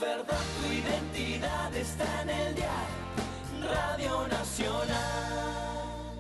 verdad, tu identidad está en el dial, Radio Nacional.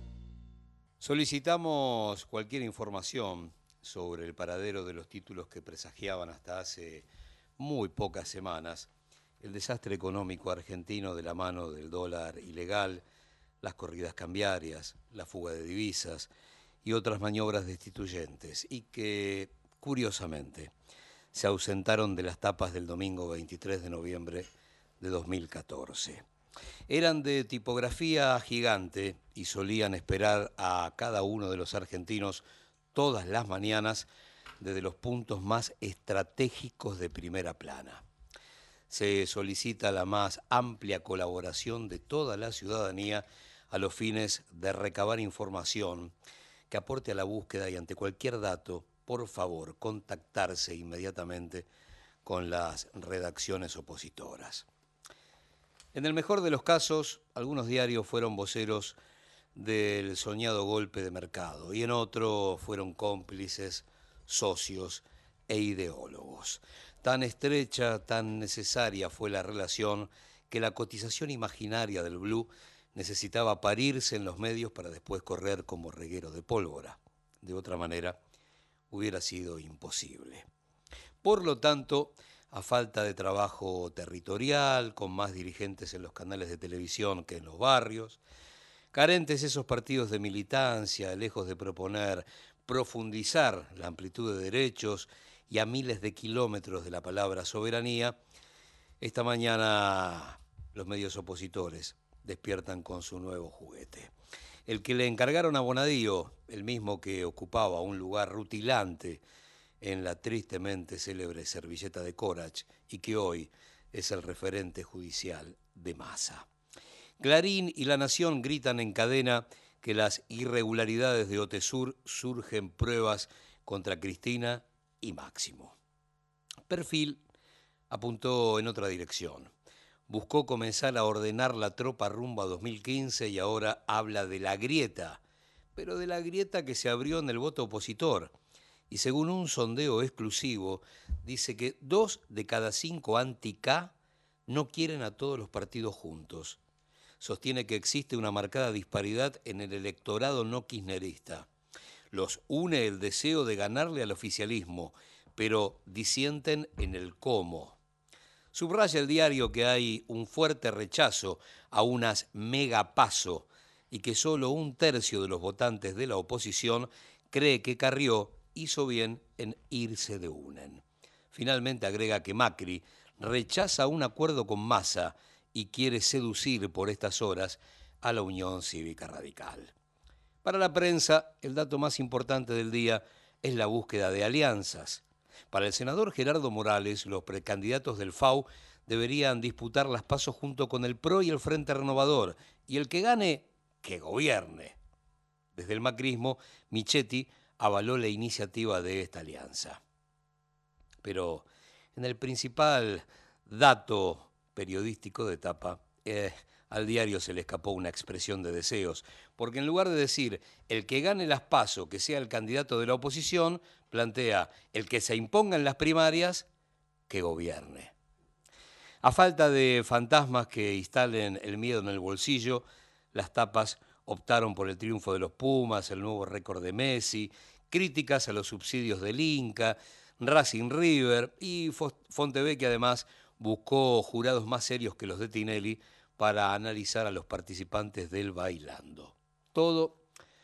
Solicitamos cualquier información sobre el paradero de los títulos que presagiaban hasta hace muy pocas semanas el desastre económico argentino de la mano del dólar ilegal, las corridas cambiarias, la fuga de divisas y otras maniobras destituyentes, y que, curiosamente, se ausentaron de las tapas del domingo 23 de noviembre de 2014. Eran de tipografía gigante y solían esperar a cada uno de los argentinos todas las mañanas desde los puntos más estratégicos de primera plana. Se solicita la más amplia colaboración de toda la ciudadanía a los fines de recabar información que aporte a la búsqueda y ante cualquier dato, por favor, contactarse inmediatamente con las redacciones opositoras. En el mejor de los casos, algunos diarios fueron voceros del soñado golpe de mercado y en otro fueron cómplices, socios e ideólogos. Tan estrecha, tan necesaria fue la relación que la cotización imaginaria del blue necesitaba parirse en los medios para después correr como reguero de pólvora. De otra manera, hubiera sido imposible. Por lo tanto, a falta de trabajo territorial, con más dirigentes en los canales de televisión que en los barrios, carentes esos partidos de militancia, lejos de proponer profundizar la amplitud de derechos y a miles de kilómetros de la palabra soberanía, esta mañana los medios opositores despiertan con su nuevo juguete. El que le encargaron a Bonadío, el mismo que ocupaba un lugar rutilante en la tristemente célebre servilleta de Corach y que hoy es el referente judicial de Massa. Clarín y La Nación gritan en cadena que las irregularidades de Otesur surgen pruebas contra Cristina y Máximo. Perfil apuntó en otra dirección. Buscó comenzar a ordenar la tropa rumbo a 2015 y ahora habla de la grieta, pero de la grieta que se abrió en el voto opositor. Y según un sondeo exclusivo, dice que 2 de cada 5 anti-K no quieren a todos los partidos juntos. Sostiene que existe una marcada disparidad en el electorado no kirchnerista. Los une el deseo de ganarle al oficialismo, pero disienten en el cómo. Subraya el diario que hay un fuerte rechazo a unas megapaso y que solo 1/3 de los votantes de la oposición cree que Carrió hizo bien en irse de UNEN. Finalmente agrega que Macri rechaza un acuerdo con Massa y quiere seducir por estas horas a la Unión Cívica Radical. Para la prensa, el dato más importante del día es la búsqueda de alianzas. Para el senador Gerardo Morales, los precandidatos del FAU deberían disputar las pasos junto con el PRO y el Frente Renovador, y el que gane, que gobierne. Desde el macrismo, Michetti avaló la iniciativa de esta alianza. Pero en el principal dato periodístico de tapa, al diario se le escapó una expresión de deseos, porque en lugar de decir el que gane las PASO, que sea el candidato de la oposición, plantea el que se imponga en las primarias, que gobierne. A falta de fantasmas que instalen el miedo en el bolsillo, las tapas optaron por el triunfo de los Pumas, el nuevo récord de Messi, críticas a los subsidios del Inca, Racing River y Fontevecchia además buscó jurados más serios que los de Tinelli para analizar a los participantes del Bailando. Todo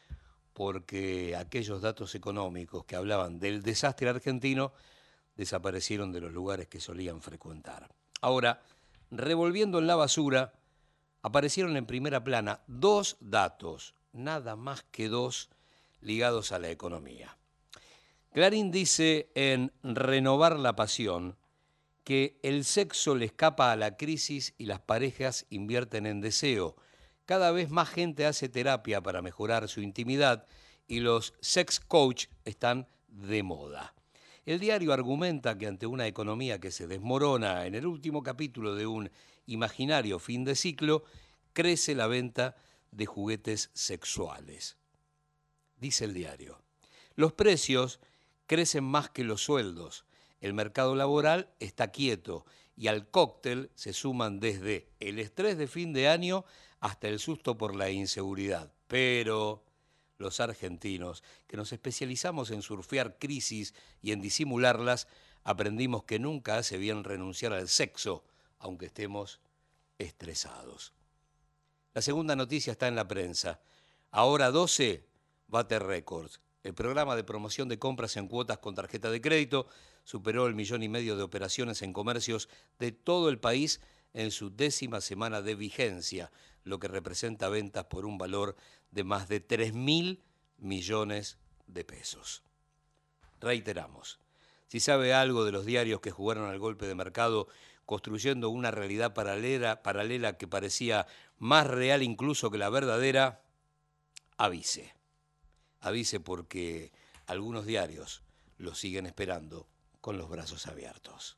porque aquellos datos económicos que hablaban del desastre argentino desaparecieron de los lugares que solían frecuentar. Ahora, revolviendo en la basura, aparecieron en primera plana 2 datos, nada más que 2, ligados a la economía. Clarín dice en Renovar la Pasión que el sexo le escapa a la crisis y las parejas invierten en deseo. Cada vez más gente hace terapia para mejorar su intimidad y los sex coach están de moda. El diario argumenta que ante una economía que se desmorona en el último capítulo de un imaginario fin de ciclo, crece la venta de juguetes sexuales. Dice el diario, los precios crecen más que los sueldos. El mercado laboral está quieto y al cóctel se suman desde el estrés de fin de año hasta el susto por la inseguridad. Pero los argentinos, que nos especializamos en surfear crisis y en disimularlas, aprendimos que nunca hace bien renunciar al sexo, aunque estemos estresados. La segunda noticia está en la prensa. Ahora 12 bate récords. El programa de promoción de compras en cuotas con tarjeta de crédito superó el 1,5 millones de operaciones en comercios de todo el país en su 10ª semana de vigencia, lo que representa ventas por un valor de más de 3.000 millones de pesos. Reiteramos, si sabe algo de los diarios que jugaron al golpe de mercado construyendo una realidad paralela que parecía más real incluso que la verdadera, avise. Avise porque algunos diarios lo siguen esperando con los brazos abiertos.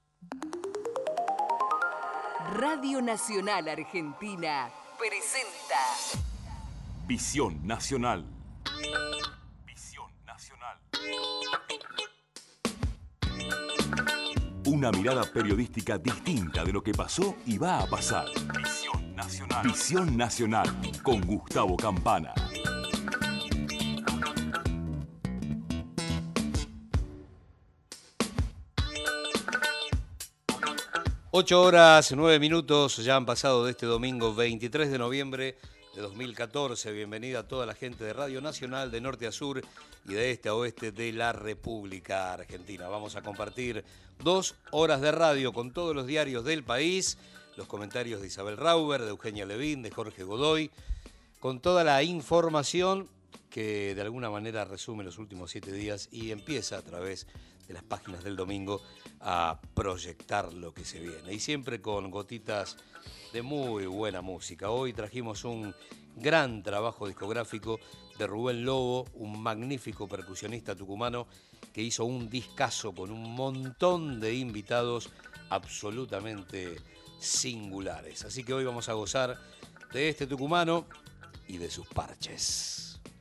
Radio Nacional Argentina presenta Visión Nacional. Visión Nacional. Una mirada periodística distinta de lo que pasó y va a pasar. Visión Nacional. Visión Nacional con Gustavo Campana. 8:09, ya han pasado de este domingo 23 de noviembre de 2014. Bienvenida a toda la gente de Radio Nacional, de norte a sur y de este a oeste de la República Argentina. Vamos a compartir 2 horas de radio con todos los diarios del país, los comentarios de Isabel Rauber, de Eugenia Levín, de Jorge Godoy, con toda la información que de alguna manera resume los últimos 7 días y empieza a través de las páginas del domingo a proyectar lo que se viene. Y siempre con gotitas de muy buena música. Hoy trajimos un gran trabajo discográfico de Rubén Lobo, un magnífico percusionista tucumano que hizo un discazo con un montón de invitados absolutamente singulares. Así que hoy vamos a gozar de este tucumano y de sus parches.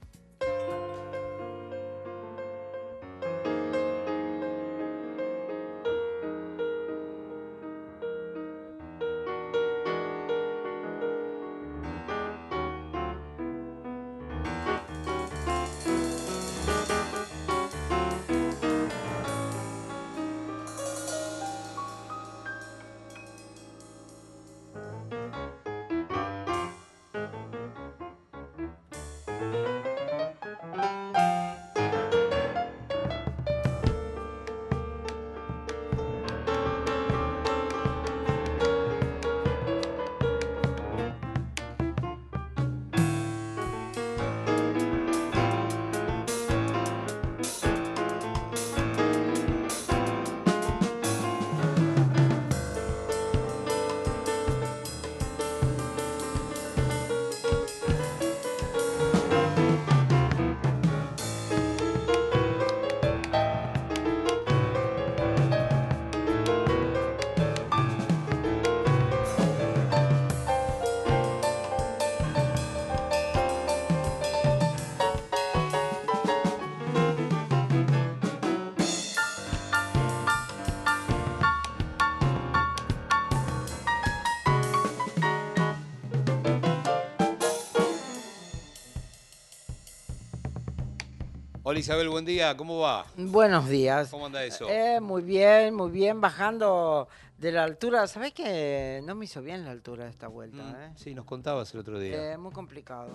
Hola Isabel, buen día, ¿cómo va? Buenos días. ¿Cómo anda eso? Muy bien, bajando de la altura. ¿Sabés que no me hizo bien la altura de esta vuelta? Sí, nos contabas el otro día. Muy complicado.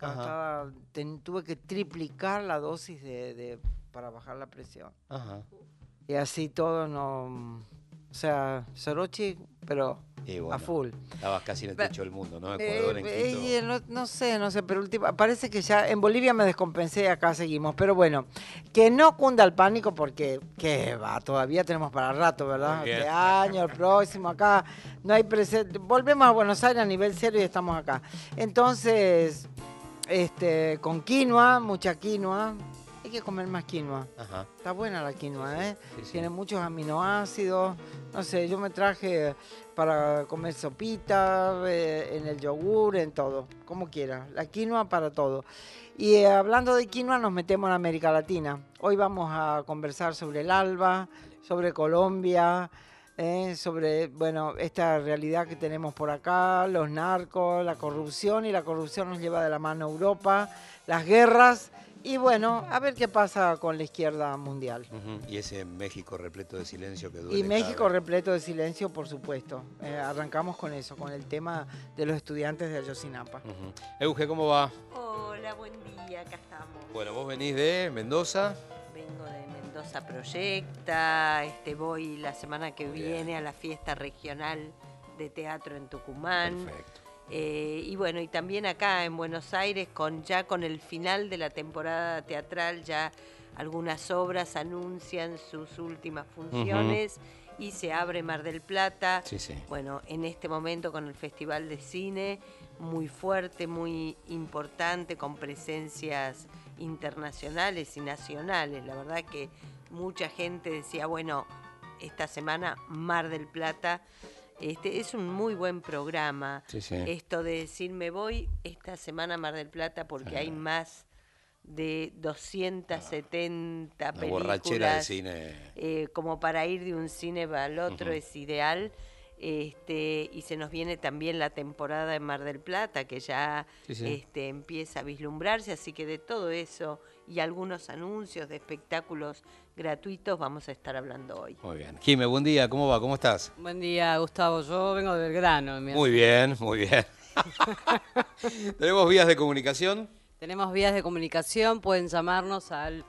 Tuve que triplicar la dosis para bajar la presión. Ajá. Y así todo no... O sea, Sorochi, pero bueno, a full. Estabas casi en el techo del mundo, ¿no? Ecuador, en Quito. No sé, pero parece que ya en Bolivia me descompensé y acá seguimos. Pero bueno, que no cunda el pánico porque, todavía tenemos para rato, ¿verdad? Bien. Este año, el próximo, acá no hay presente. Volvemos a Buenos Aires a nivel cero y estamos acá. Entonces, con quinoa, mucha quinoa. Hay que comer más quinoa. Ajá. Está buena la quinoa, ¿eh? Sí. Tiene muchos aminoácidos. No sé, yo me traje para comer sopita, en el yogur, en todo, como quiera. La quinoa para todo. Y hablando de quinoa, nos metemos en América Latina. Hoy vamos a conversar sobre el alba, sobre Colombia, sobre, bueno, esta realidad que tenemos por acá, los narcos, la corrupción, y la corrupción nos lleva de la mano a Europa, las guerras, y bueno, a ver qué pasa con la izquierda mundial. Y ese México repleto de silencio que duele. Y México repleto de silencio, por supuesto. Arrancamos con eso, con el tema de los estudiantes de Ayotzinapa. Euge, ¿cómo va? Hola, buen día, acá estamos. Bueno, vos venís de Mendoza. Vengo de Mendoza Proyecta, voy la semana que viene a la fiesta regional de teatro en Tucumán. Perfecto. Y bueno, y también acá en Buenos Aires, ya con el final de la temporada teatral, ya algunas obras anuncian sus últimas funciones y se abre Mar del Plata. Sí, sí. Bueno, en este momento con el Festival de Cine, muy fuerte, muy importante, con presencias internacionales y nacionales. La verdad que mucha gente decía, bueno, esta semana Mar del Plata. Es un muy buen programa. Sí, sí. Esto de decir, me voy esta semana a Mar del Plata porque hay más de 270 Una borrachera de películas. cine. Como para ir de un cine al otro es ideal. Y se nos viene también la temporada en Mar del Plata, que ya empieza a vislumbrarse, así que de todo eso y algunos anuncios de espectáculos gratuitos vamos a estar hablando hoy. Muy bien. Jime, buen día, ¿cómo va? ¿Cómo estás? Buen día, Gustavo. Yo vengo de Belgrano. Muy bien, muy bien. ¿Tenemos vías de comunicación? Tenemos vías de comunicación, pueden llamarnos al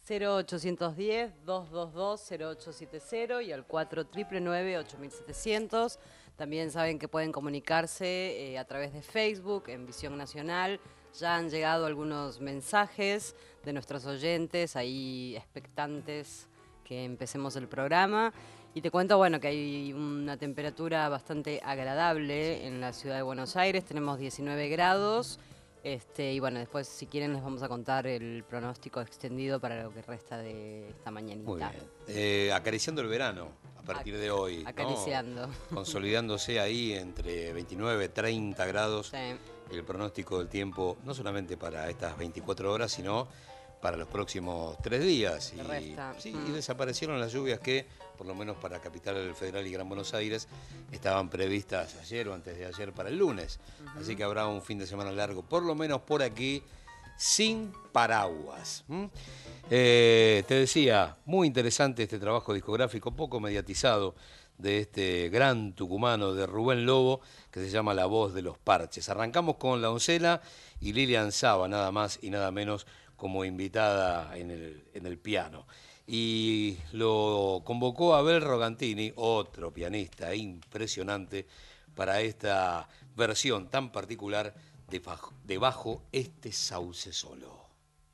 0810-222-0870 y al 4999-8700. También saben que pueden comunicarse a través de Facebook, en Visión Nacional. Ya han llegado algunos mensajes de nuestros oyentes, ahí expectantes que empecemos el programa. Y te cuento, bueno, que hay una temperatura bastante agradable en la ciudad de Buenos Aires. Tenemos 19 grados. Y bueno, después si quieren les vamos a contar el pronóstico extendido para lo que resta de esta mañanita. Muy bien. Acariciando el verano a partir de hoy. Acariciando. ¿No? Consolidándose ahí entre 29 y 30 grados. Sí. El pronóstico del tiempo, no solamente para estas 24 horas, sino para los próximos 3 días. Y desaparecieron las lluvias que, por lo menos para Capital Federal y Gran Buenos Aires, estaban previstas ayer o antes de ayer para el lunes. Así que habrá un fin de semana largo, por lo menos por aquí, sin paraguas. Te decía, muy interesante este trabajo discográfico, poco mediatizado, de este gran tucumano de Rubén Lobo, que se llama La Voz de los Parches. Arrancamos con La Oncela y Lilian Saba, nada más y nada menos, como invitada en el piano. Y lo convocó Abel Rogantini, otro pianista impresionante, para esta versión tan particular de Bajo este sauce solo.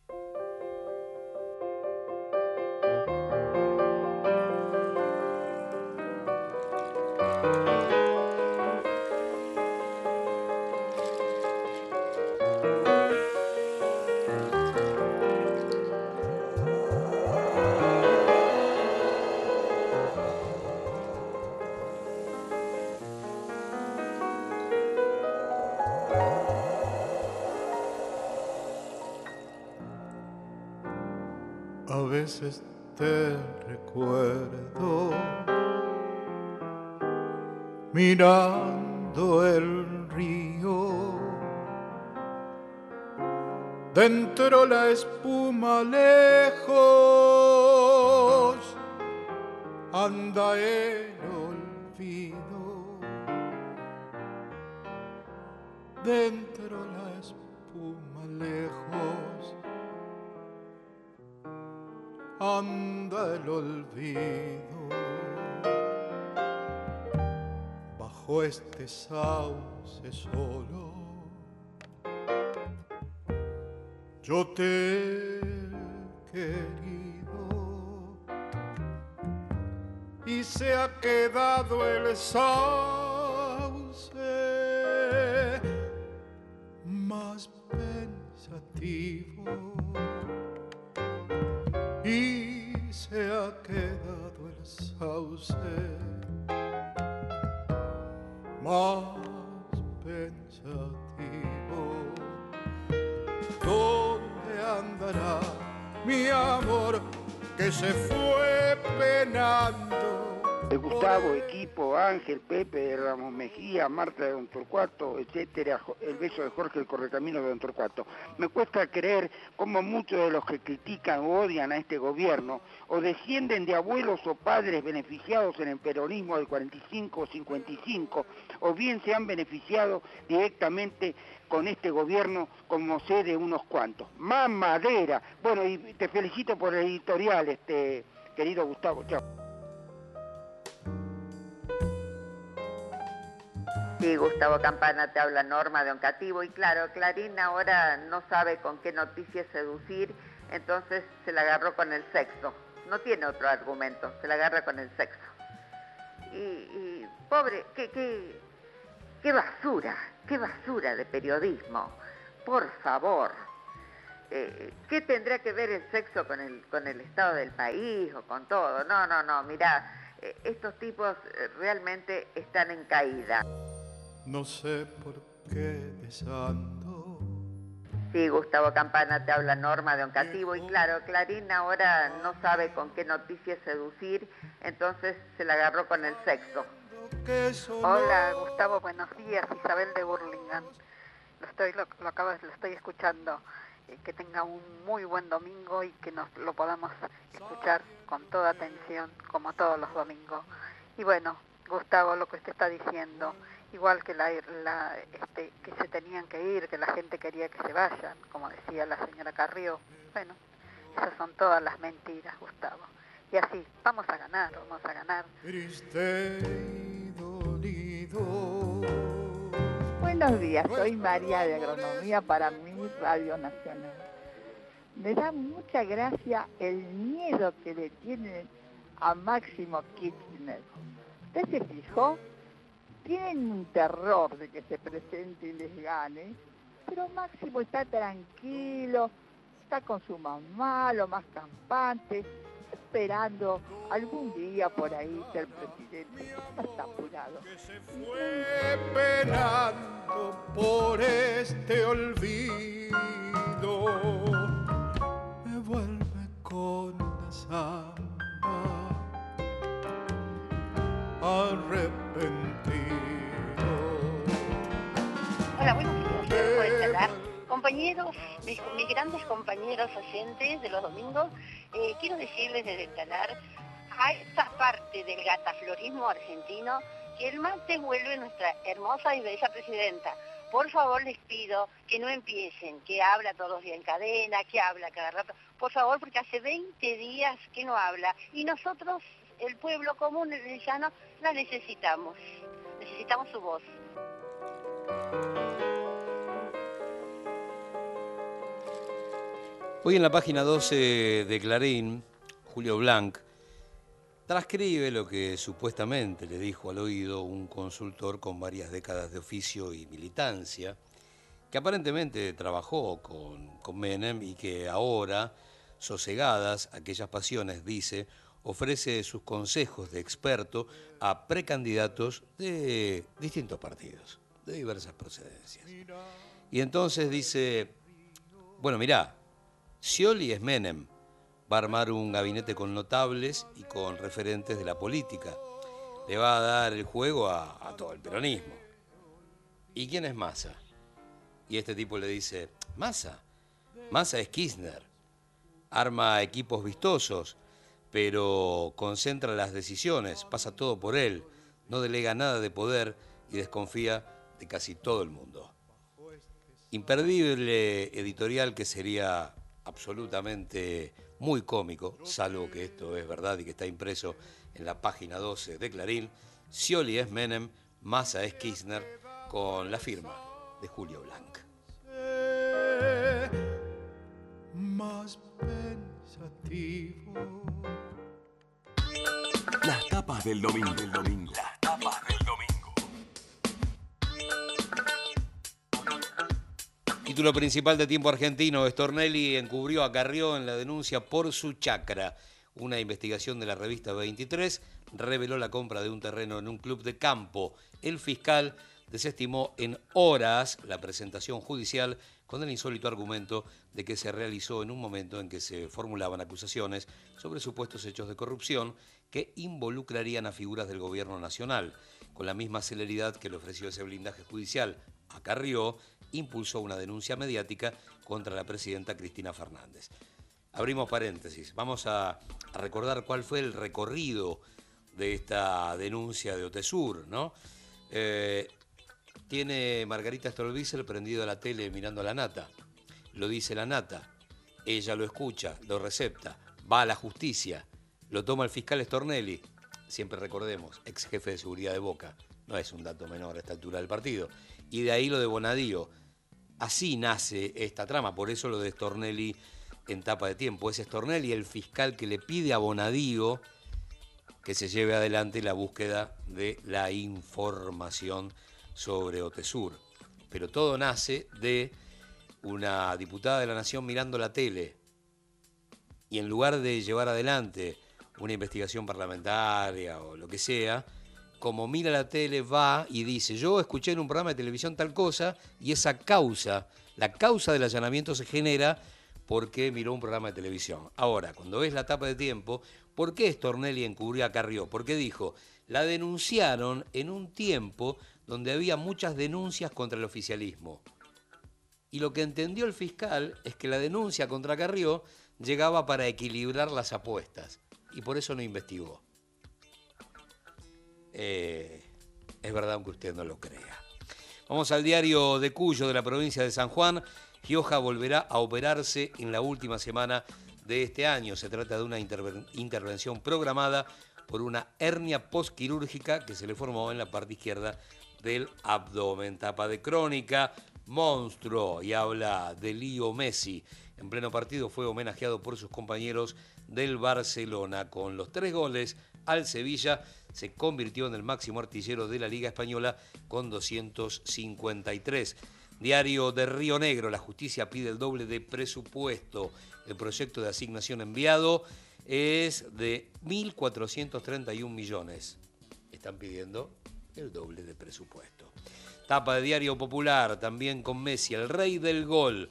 A veces te recuerdo mirando el río, dentro la espuma lejos, anda el olvido, dentro la espuma lejos, anda el olvido. Bajo este sauce solo yo te he querido y se ha quedado el sauce más pensativo. Y se ha quedado el sauce más pensativo. ¿Dónde andará mi amor que se fue penando. Gustavo, equipo, Ángel, Pepe, Ramos Mejía, Marta de Don Torcuato, etcétera, el beso de Jorge, el correcamino de Don Torcuato. Me cuesta creer cómo muchos de los que critican o odian a este gobierno o descienden de abuelos o padres beneficiados en el peronismo del 45 o 55, o bien se han beneficiado directamente con este gobierno, como sé de unos cuantos. ¡Más madera! Bueno, y te felicito por el editorial, querido Gustavo. Chao. Sí, Gustavo Campana, te habla Norma de Oncativo, y claro, Clarín ahora no sabe con qué noticias seducir, entonces se la agarró con el sexo. No tiene otro argumento, se la agarra con el sexo. Y pobre, qué basura de periodismo, por favor. ¿Qué tendrá que ver el sexo con el estado del país o con todo? No, mirá, estos tipos realmente están en caída. No sé por qué desando. Sí, Gustavo Campana, te habla Norma de Oncativo, y claro, Clarín ahora no sabe con qué noticias seducir, entonces se la agarró con el sexo. Hola, Gustavo, buenos días, Isabel de Burlingame. Lo estoy escuchando. Que tenga un muy buen domingo y que nos lo podamos escuchar con toda atención, como todos los domingos. Y bueno, Gustavo, lo que usted está diciendo, igual que que se tenían que ir, que la gente quería que se vayan, como decía la señora Carrió. Bueno, esas son todas las mentiras, Gustavo. Y así, vamos a ganar. Triste y dolido. Buenos días, soy María de Agronomía para mi Radio Nacional. Me da mucha gracia el miedo que le tienen a Máximo Kirchner. ¿Usted se fijó? Tienen un terror de que se presente y les gane, pero Máximo está tranquilo, está con su mamá, lo más campante, esperando algún día por ahí ser presidente. No está apurado. Fue penando por este olvido, me vuelve con la samba arrepentido. Hola, buenos días. Dejo de charlar. Compañeros, mis grandes compañeros oyentes de los domingos, quiero decirles desde el talar a esta parte del gataflorismo argentino que el martes vuelve nuestra hermosa y bella presidenta. Por favor, les pido que no empiecen, que habla todos los días en cadena, que habla cada rato. Por favor, porque hace 20 días que no habla y nosotros, el pueblo común, el llano, la necesitamos. Necesitamos su voz. Hoy en la página 12 de Clarín, Julio Blanc transcribe lo que supuestamente le dijo al oído un consultor con varias décadas de oficio y militancia, que aparentemente trabajó con Menem y que ahora, sosegadas aquellas pasiones, dice, ofrece sus consejos de experto a precandidatos de distintos partidos, de diversas procedencias. Y entonces dice, bueno, mirá, Scioli es Menem, va a armar un gabinete con notables y con referentes de la política. Le va a dar el juego a todo el peronismo. ¿Y quién es Massa? Y este tipo le dice, Massa es Kirchner. Arma equipos vistosos, pero concentra las decisiones, pasa todo por él, no delega nada de poder y desconfía de casi todo el mundo. Imperdible editorial que sería absolutamente muy cómico, salvo que esto es verdad y que está impreso en la página 12 de Clarín. Scioli es Menem, Massa es Kirchner, con la firma de Julio Blanc. Más pensativo. Las tapas del domingo. Las tapas del domingo. Título principal de Tiempo Argentino, Stornelli encubrió a Carrió en la denuncia por su chacra. Una investigación de la revista 23 reveló la compra de un terreno en un club de campo. El fiscal desestimó en horas la presentación judicial con el insólito argumento de que se realizó en un momento en que se formulaban acusaciones sobre supuestos hechos de corrupción que involucrarían a figuras del gobierno nacional. Con la misma celeridad que le ofreció ese blindaje judicial a Carrió, impulsó una denuncia mediática contra la presidenta Cristina Fernández. Abrimos paréntesis, vamos a recordar cuál fue el recorrido de esta denuncia de Otesur, ¿no? Tiene Margarita Stolbizer prendido a la tele mirando a la nata. Lo dice la nata. Ella lo escucha, lo recepta, va a la justicia, lo toma el fiscal Stornelli. Siempre recordemos, ex jefe de seguridad de Boca. No es un dato menor a esta altura del partido. Y de ahí lo de Bonadío. Así nace esta trama, por eso lo de Stornelli en Tapa de Tiempo. Es Stornelli el fiscal que le pide a Bonadío que se lleve adelante la búsqueda de la información sobre Otesur. Pero todo nace de una diputada de la Nación mirando la tele y en lugar de llevar adelante una investigación parlamentaria o lo que sea, como mira la tele va y dice, yo escuché en un programa de televisión tal cosa y esa causa, la causa del allanamiento se genera porque miró un programa de televisión. Ahora, cuando ves la Tapa de Tiempo, ¿por qué Stornelli encubrió a Carrió? Porque dijo, la denunciaron en un tiempo donde había muchas denuncias contra el oficialismo. Y lo que entendió el fiscal es que la denuncia contra Carrió llegaba para equilibrar las apuestas. Y por eso no investigó. Es verdad aunque usted no lo crea. Vamos al diario de Cuyo, de la provincia de San Juan. Gioja volverá a operarse en la última semana de este año. Se trata de una intervención programada por una hernia postquirúrgica que se le formó en la parte izquierda del abdomen. Tapa de Crónica, monstruo, y habla de Leo Messi. En pleno partido fue homenajeado por sus compañeros del Barcelona. Con los 3 goles al Sevilla se convirtió en el máximo artillero de la Liga Española con 253. Diario de Río Negro, la justicia pide el doble de presupuesto. El proyecto de asignación enviado es de 1.431 millones. Están pidiendo el doble de presupuesto. Tapa de Diario Popular, también con Messi, el rey del gol,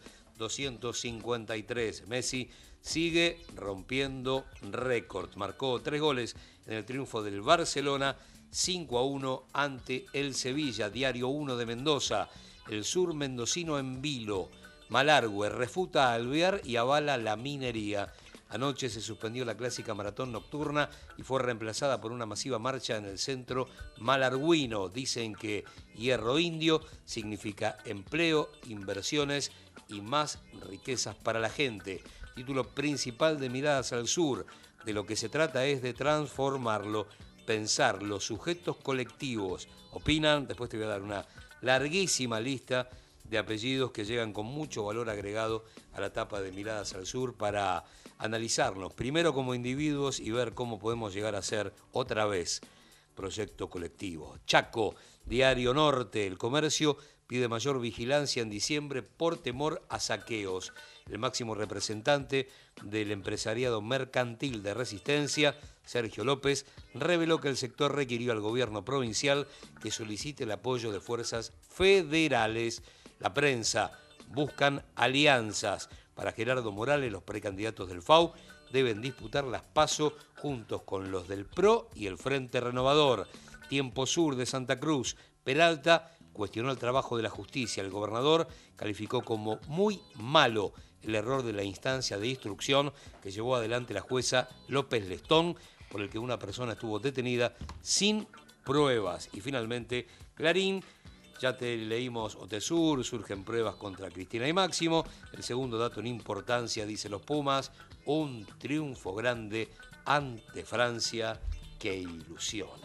253. Messi sigue rompiendo récords. Marcó 3 goles en el triunfo del Barcelona, 5-1 ante el Sevilla. Diario 1 de Mendoza, el sur mendocino en vilo. Malargüe refuta a Alvear y avala la minería. Anoche se suspendió la clásica maratón nocturna y fue reemplazada por una masiva marcha en el centro malargüino. Dicen que hierro indio significa empleo, inversiones y más riquezas para la gente. Título principal de Miradas al Sur. De lo que se trata es de transformarlo, pensar los sujetos colectivos. Opinan, después te voy a dar una larguísima lista de apellidos que llegan con mucho valor agregado a la tapa de Miradas al Sur para analizarnos, primero como individuos y ver cómo podemos llegar a ser otra vez proyecto colectivo. Chaco, Diario Norte, el comercio pide mayor vigilancia en diciembre por temor a saqueos. El máximo representante del empresariado mercantil de Resistencia, Sergio López, reveló que el sector requirió al gobierno provincial que solicite el apoyo de fuerzas federales. La prensa, buscan alianzas. Para Gerardo Morales, los precandidatos del FAU deben disputar las PASO juntos con los del PRO y el Frente Renovador. Tiempo Sur de Santa Cruz, Peralta cuestionó el trabajo de la justicia. El gobernador calificó como muy malo el error de la instancia de instrucción que llevó adelante la jueza López Lestón, por el que una persona estuvo detenida sin pruebas. Y finalmente, Clarín, ya te leímos Otesur, surgen pruebas contra Cristina y Máximo. El segundo dato en importancia, dice los Pumas, un triunfo grande ante Francia que ilusiona.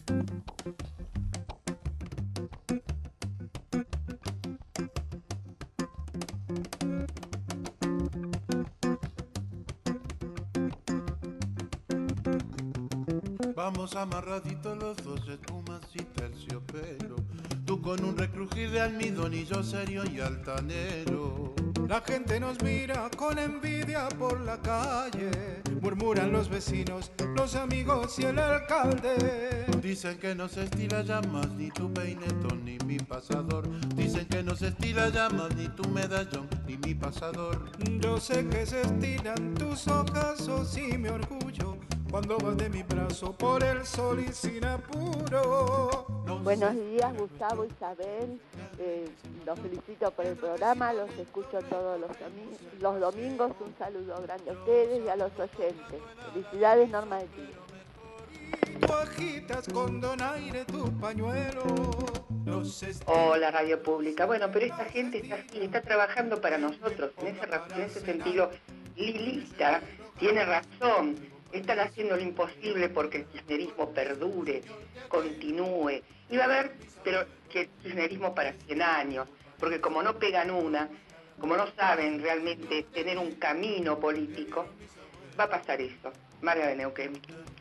Vamos amarraditos los dos, espumas y terciopelo. Tú con un recrujir de almidón y yo serio y altanero. La gente nos mira con envidia por la calle, murmuran los vecinos, los amigos y el alcalde. Dicen que no se estila llamas ni tu peinetón ni mi pasador. Dicen que no se estila llamas ni tu medallón ni mi pasador. Yo sé que se estilan tus ojazos y mi orgullo cuando vas de mi brazo por el sol y sin apuro. Buenos días, Gustavo, Isabel. Los felicito por el programa, los escucho todos los domingos. Un saludo grande a ustedes y a los oyentes. Felicidades, Norma de Tigre. Tú agitas con donaire tu pañuelo. Hola, Radio Pública. Bueno, pero esta gente está trabajando para nosotros. En ese sentido, Lilita tiene razón. Están haciendo lo imposible porque el kirchnerismo perdure, continúe. Y va a haber, pero que el kirchnerismo para 100 años, porque como no pegan una, como no saben realmente tener un camino político, va a pasar eso. María de Neuquén.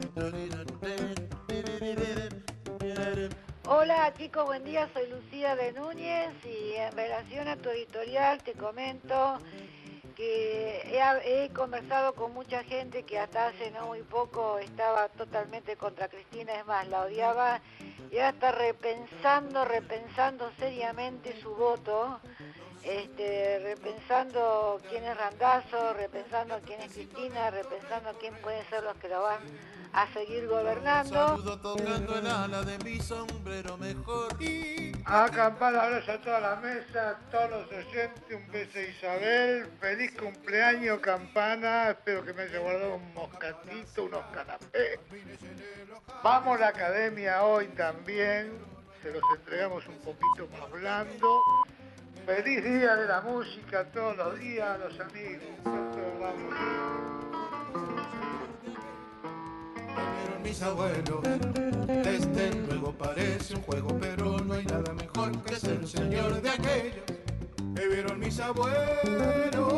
Hola chicos, buen día, soy Lucía de Núñez y en relación a tu editorial te comento que he conversado con mucha gente que hasta hace no muy poco estaba totalmente contra Cristina, es más, la odiaba, y ahora está repensando seriamente su voto, repensando quién es Randazzo, repensando quién es Cristina, repensando quién pueden ser los que lo van a seguir gobernando. Saludo tocando el ala de mi sombrero mejor. Acampar abrazo a toda la mesa, a todos los oyentes, un beso a Isabel, feliz cumpleaños Campana, espero que me haya guardado un moscatito, unos canapés. Vamos a la academia hoy también, se los entregamos un poquito más blando. Feliz día de la música todos los días a los amigos. Mis abuelos, desde luego parece un juego, pero no hay nada mejor que ser un señor de aquellos que vieron mis abuelos.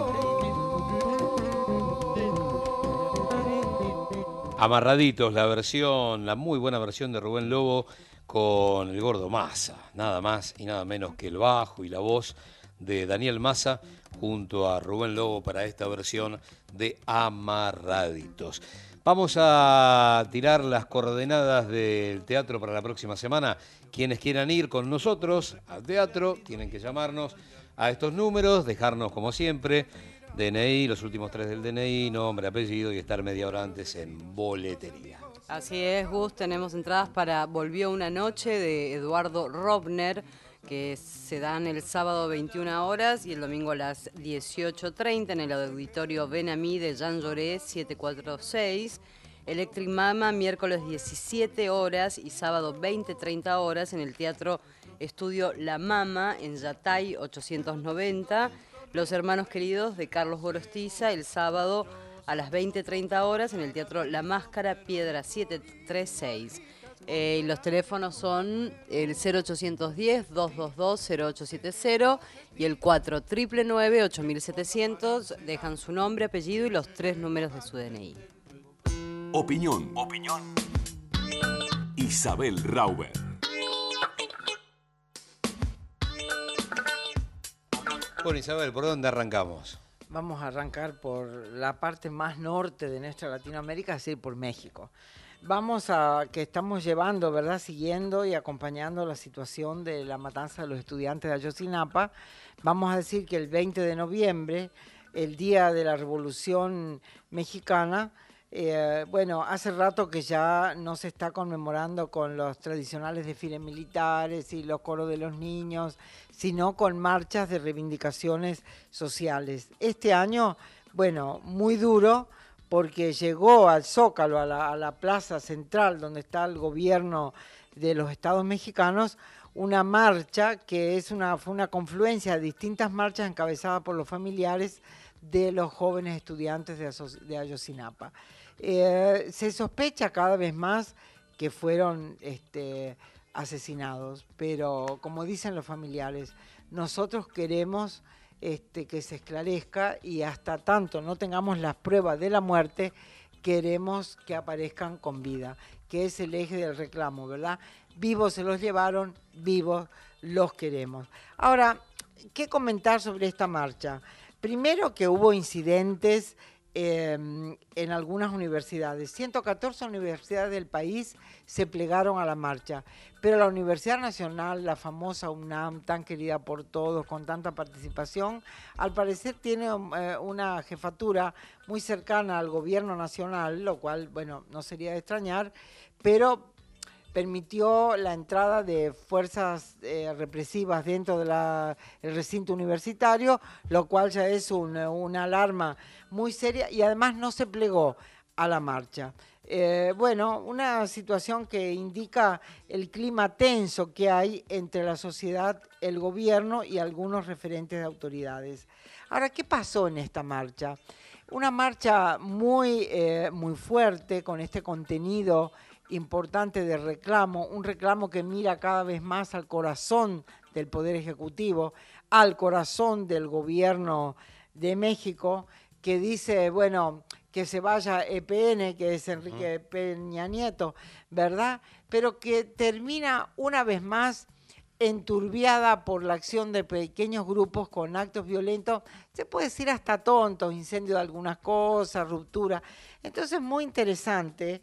Amarraditos, la muy buena versión de Rubén Lobo con el Gordo Massa, nada más y nada menos que el bajo y la voz de Daniel Massa junto a Rubén Lobo para esta versión de Amarraditos. Vamos a tirar las coordenadas del teatro para la próxima semana. Quienes quieran ir con nosotros al teatro tienen que llamarnos a estos números, dejarnos como siempre DNI, los últimos 3 del DNI, nombre, apellido y estar media hora antes en boletería. Así es, Gus, tenemos entradas para Volvió una noche de Eduardo Robner, que se dan el sábado 21 horas y el domingo a las 18:30 en el auditorio Ven a mí de Jean Lloré 746. Electric Mama miércoles 17 horas y sábado 20:30 horas en el Teatro Estudio La Mama en Yatay 890. Los Hermanos Queridos de Carlos Gorostiza el sábado a las 20:30 horas en el Teatro La Máscara Piedra 736. Los teléfonos son el 0810-222-0870 y el 4999-8700. Dejan su nombre, apellido y los 3 números de su DNI. Opinión. Isabel Rauber. Bueno, Isabel, ¿por dónde arrancamos? Vamos a arrancar por la parte más norte de nuestra Latinoamérica, es decir, por México. Que estamos llevando, ¿verdad? Siguiendo y acompañando la situación de la matanza de los estudiantes de Ayotzinapa. Vamos a decir que el 20 de noviembre, el día de la Revolución Mexicana, hace rato que ya no se está conmemorando con los tradicionales desfiles militares y los coros de los niños, sino con marchas de reivindicaciones sociales. Este año, muy duro, porque llegó al Zócalo, a la plaza central donde está el gobierno de los estados mexicanos, una marcha que fue una confluencia de distintas marchas encabezadas por los familiares de los jóvenes estudiantes de Ayotzinapa. Se sospecha cada vez más que fueron asesinados, pero como dicen los familiares, nosotros queremos que se esclarezca y hasta tanto no tengamos las pruebas de la muerte, queremos que aparezcan con vida, que es el eje del reclamo, ¿verdad? Vivos se los llevaron, vivos los queremos. Ahora, ¿qué comentar sobre esta marcha? Primero que hubo incidentes en algunas universidades. 114 universidades del país se plegaron a la marcha, pero la Universidad Nacional, la famosa UNAM, tan querida por todos, con tanta participación, al parecer tiene una jefatura muy cercana al gobierno nacional, lo cual, bueno, no sería de extrañar, pero permitió la entrada de fuerzas represivas dentro del recinto universitario, lo cual ya es una alarma muy seria, y además no se plegó a la marcha. Bueno, una situación que indica el clima tenso que hay entre la sociedad, el gobierno y algunos referentes de autoridades. Ahora, ¿qué pasó en esta marcha? Una marcha muy fuerte, con este contenido importante de reclamo, un reclamo que mira cada vez más al corazón del Poder Ejecutivo, al corazón del gobierno de México, que dice, bueno, que se vaya EPN, que es Enrique Peña Nieto, ¿verdad? Pero que termina una vez más enturbiada por la acción de pequeños grupos con actos violentos, se puede decir hasta tontos, incendio de algunas cosas, ruptura. Entonces, muy interesante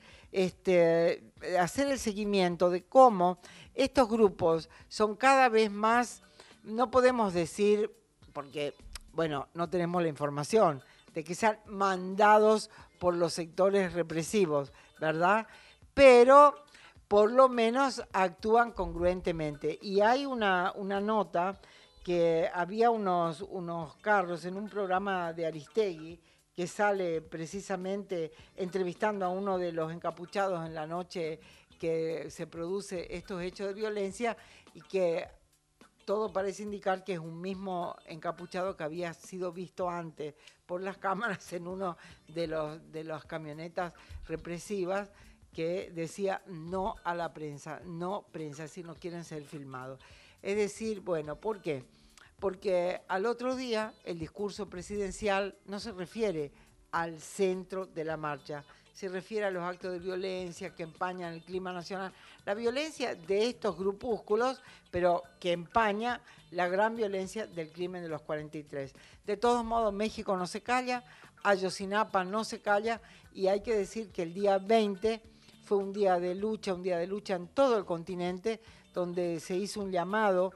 hacer el seguimiento de cómo estos grupos son cada vez más, no podemos decir, porque, bueno, no tenemos la información, de que sean mandados por los sectores represivos, ¿verdad? Pero por lo menos actúan congruentemente. Y hay una nota que había unos carros en un programa de Aristegui, que sale precisamente entrevistando a uno de los encapuchados en la noche que se produce estos hechos de violencia, y que todo parece indicar que es un mismo encapuchado que había sido visto antes por las cámaras en uno de las camionetas represivas, que decía no a la prensa, no prensa, si no quieren ser filmados. Es decir, bueno, ¿por qué? Porque al otro día el discurso presidencial no se refiere al centro de la marcha, se refiere a los actos de violencia que empañan el clima nacional, la violencia de estos grupúsculos, pero que empaña la gran violencia del crimen de los 43. De todos modos, México no se calla, Ayotzinapa no se calla, y hay que decir que el día 20 fue un día de lucha en todo el continente, donde se hizo un llamado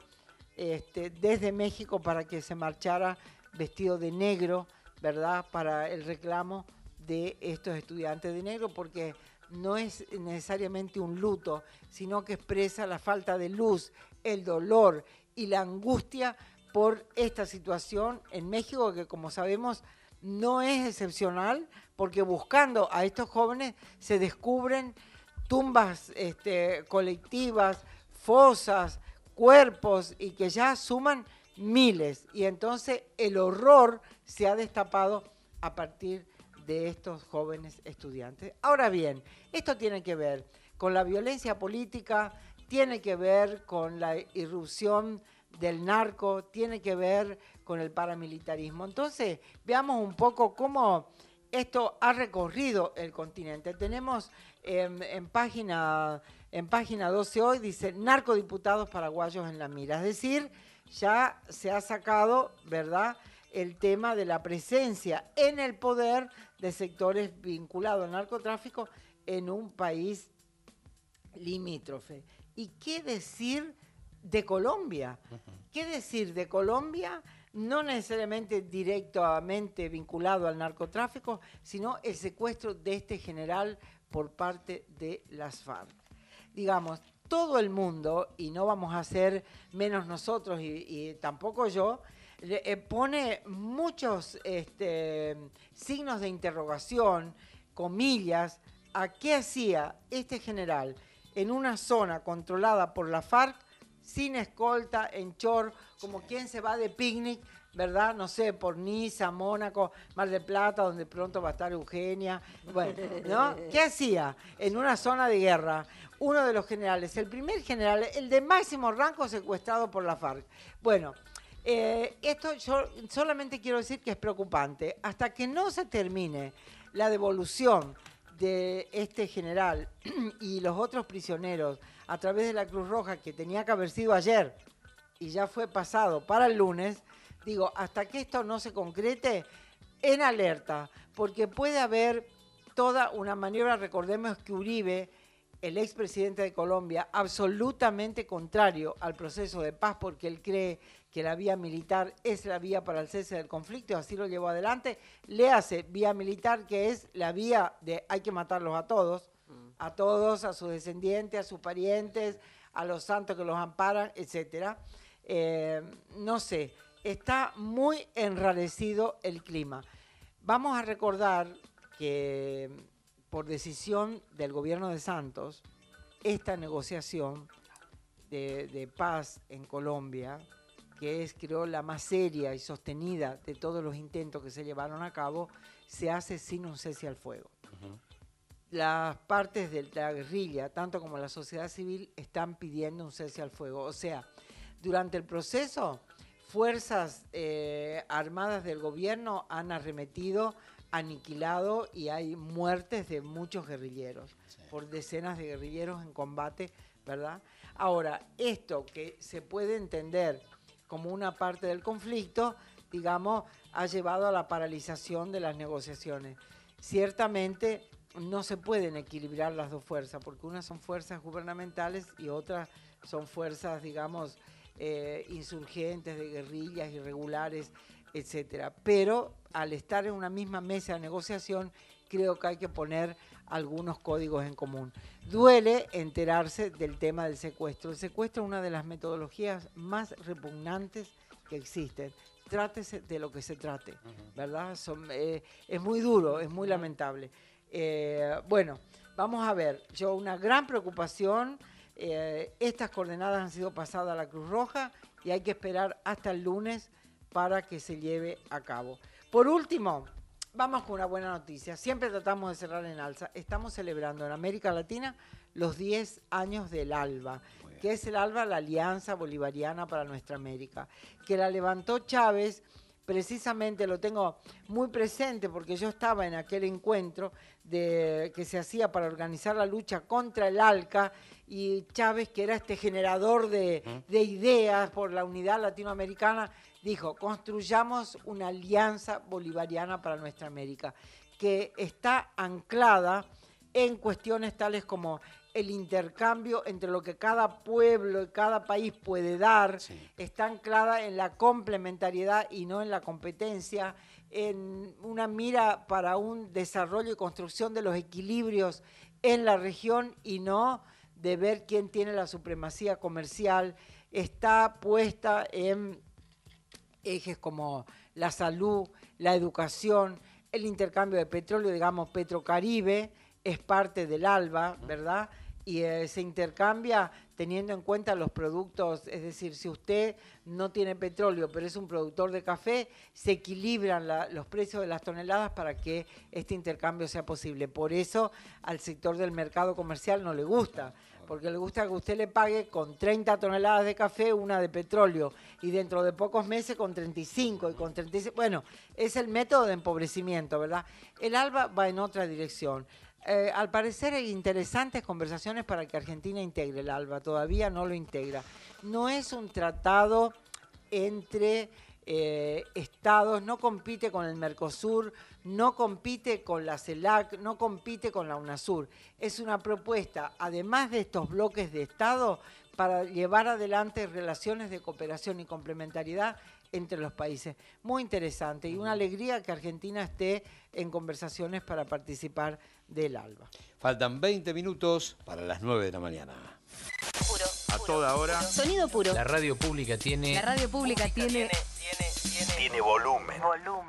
desde México para que se marchara vestido de negro, ¿verdad?, para el reclamo de estos estudiantes de negro, porque no es necesariamente un luto, sino que expresa la falta de luz, el dolor y la angustia por esta situación en México, que, como sabemos, no es excepcional, porque buscando a estos jóvenes se descubren tumbas colectivas, fosas, cuerpos, y que ya suman miles. Y entonces el horror se ha destapado a partir de estos jóvenes estudiantes. Ahora bien, esto tiene que ver con la violencia política, tiene que ver con la irrupción del narco, tiene que ver con el paramilitarismo. Entonces, veamos un poco cómo esto ha recorrido el continente. Tenemos en página 12 hoy, dice, narcodiputados paraguayos en la mira. Es decir, ya se ha sacado, ¿verdad?, el tema de la presencia en el poder de sectores vinculados al narcotráfico en un país limítrofe. ¿Y qué decir de Colombia? ¿Qué decir de Colombia? No necesariamente directamente vinculado al narcotráfico, sino el secuestro de este general por parte de las FARC. Digamos, todo el mundo, y no vamos a ser menos nosotros y tampoco yo, pone muchos signos de interrogación, comillas, a qué hacía este general en una zona controlada por la FARC, sin escolta, en short, como quien se va de picnic, ¿verdad? No sé, por Niza, Mónaco, Mar del Plata, donde pronto va a estar Eugenia. Bueno, ¿no? ¿Qué hacía en una zona de guerra? Uno de los generales, el primer general, el de máximo rango, secuestrado por la FARC. Bueno, esto yo solamente quiero decir que es preocupante. Hasta que no se termine la devolución de este general y los otros prisioneros a través de la Cruz Roja, que tenía que haber sido ayer y ya fue pasado para el lunes, digo, hasta que esto no se concrete, en alerta, porque puede haber toda una maniobra. Recordemos que Uribe, el expresidente de Colombia, absolutamente contrario al proceso de paz, porque él cree que la vía militar es la vía para el cese del conflicto, y así lo llevó adelante, le hace vía militar, que es la vía de hay que matarlos a todos, a sus descendientes, a sus parientes, a los santos que los amparan, etcétera. No sé, está muy enrarecido el clima. Vamos a recordar que por decisión del gobierno de Santos, esta negociación de paz en Colombia, que es, creo, la más seria y sostenida de todos los intentos que se llevaron a cabo, se hace sin un cese al fuego. Las partes de la guerrilla, tanto como la sociedad civil, están pidiendo un cese al fuego. O sea, durante el proceso, fuerzas armadas del gobierno han arremetido, aniquilado, y hay muertes de muchos guerrilleros, por decenas de guerrilleros en combate, ¿verdad? Ahora, esto que se puede entender como una parte del conflicto, digamos, ha llevado a la paralización de las negociaciones. Ciertamente no se pueden equilibrar las dos fuerzas, porque unas son fuerzas gubernamentales y otras son fuerzas, digamos, insurgentes, de guerrillas, irregulares, etcétera. Pero al estar en una misma mesa de negociación, creo que hay que poner algunos códigos en común. Duele enterarse del tema del secuestro. El secuestro es una de las metodologías más repugnantes que existen. Trátese de lo que se trate, ¿verdad? Es muy duro, es muy lamentable. Bueno, vamos a ver. Yo, una gran preocupación. Estas coordenadas han sido pasadas a la Cruz Roja y hay que esperar hasta el lunes para que se lleve a cabo. Por último, vamos con una buena noticia. Siempre tratamos de cerrar en alza. Estamos celebrando en América Latina los 10 años del ALBA, que es el ALBA, la Alianza Bolivariana para Nuestra América, que la levantó Chávez. Precisamente lo tengo muy presente porque yo estaba en aquel encuentro que se hacía para organizar la lucha contra el ALCA, y Chávez, que era este generador de ideas por la unidad latinoamericana, dijo: construyamos una alianza bolivariana para nuestra América, que está anclada en cuestiones tales como el intercambio entre lo que cada pueblo y cada país puede dar, está anclada en la complementariedad y no en la competencia, en una mira para un desarrollo y construcción de los equilibrios en la región y no de ver quién tiene la supremacía comercial. Está puesta en ejes como la salud, la educación, el intercambio de petróleo, digamos, Petrocaribe es parte del ALBA, ¿verdad? Y se intercambia teniendo en cuenta los productos, es decir, si usted no tiene petróleo, pero es un productor de café, se equilibran los precios de las toneladas para que este intercambio sea posible. Por eso al sector del mercado comercial no le gusta, porque le gusta que usted le pague con 30 toneladas de café una de petróleo, y dentro de pocos meses con 35 y con 36. Bueno, es el método de empobrecimiento, ¿verdad? El ALBA va en otra dirección. Al parecer hay interesantes conversaciones para que Argentina integre el ALBA, todavía no lo integra. No es un tratado entre estados, no compite con el Mercosur, no compite con la CELAC, no compite con la UNASUR. Es una propuesta, además de estos bloques de estado, para llevar adelante relaciones de cooperación y complementariedad entre los países. Muy interesante y una alegría que Argentina esté en conversaciones para participar del ALBA. Faltan 20 minutos para las 9 de la mañana. A toda hora. Sonido puro. La radio pública tiene... La radio pública tiene volumen.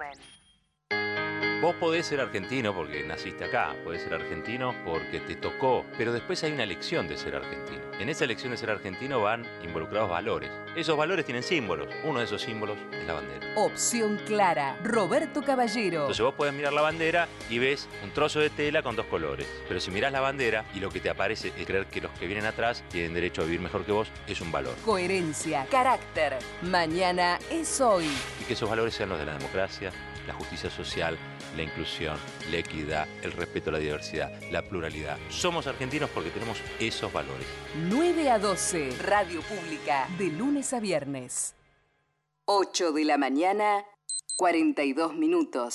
Vos podés ser argentino porque naciste acá, podés ser argentino porque te tocó, pero después hay una elección de ser argentino. En esa elección de ser argentino van involucrados valores. Esos valores tienen símbolos. Uno de esos símbolos es la bandera. Opción clara. Roberto Caballero. Entonces vos podés mirar la bandera y ves un trozo de tela con dos colores. Pero si mirás la bandera y lo que te aparece es creer que los que vienen atrás tienen derecho a vivir mejor que vos, es un valor. Coherencia. Carácter. Mañana es hoy. Y que esos valores sean los de la democracia, la justicia social, la inclusión, la equidad, el respeto a la diversidad, la pluralidad. Somos argentinos porque tenemos esos valores. 9 a 12, Radio Pública, de lunes a viernes. 8 de la mañana, 42 minutos.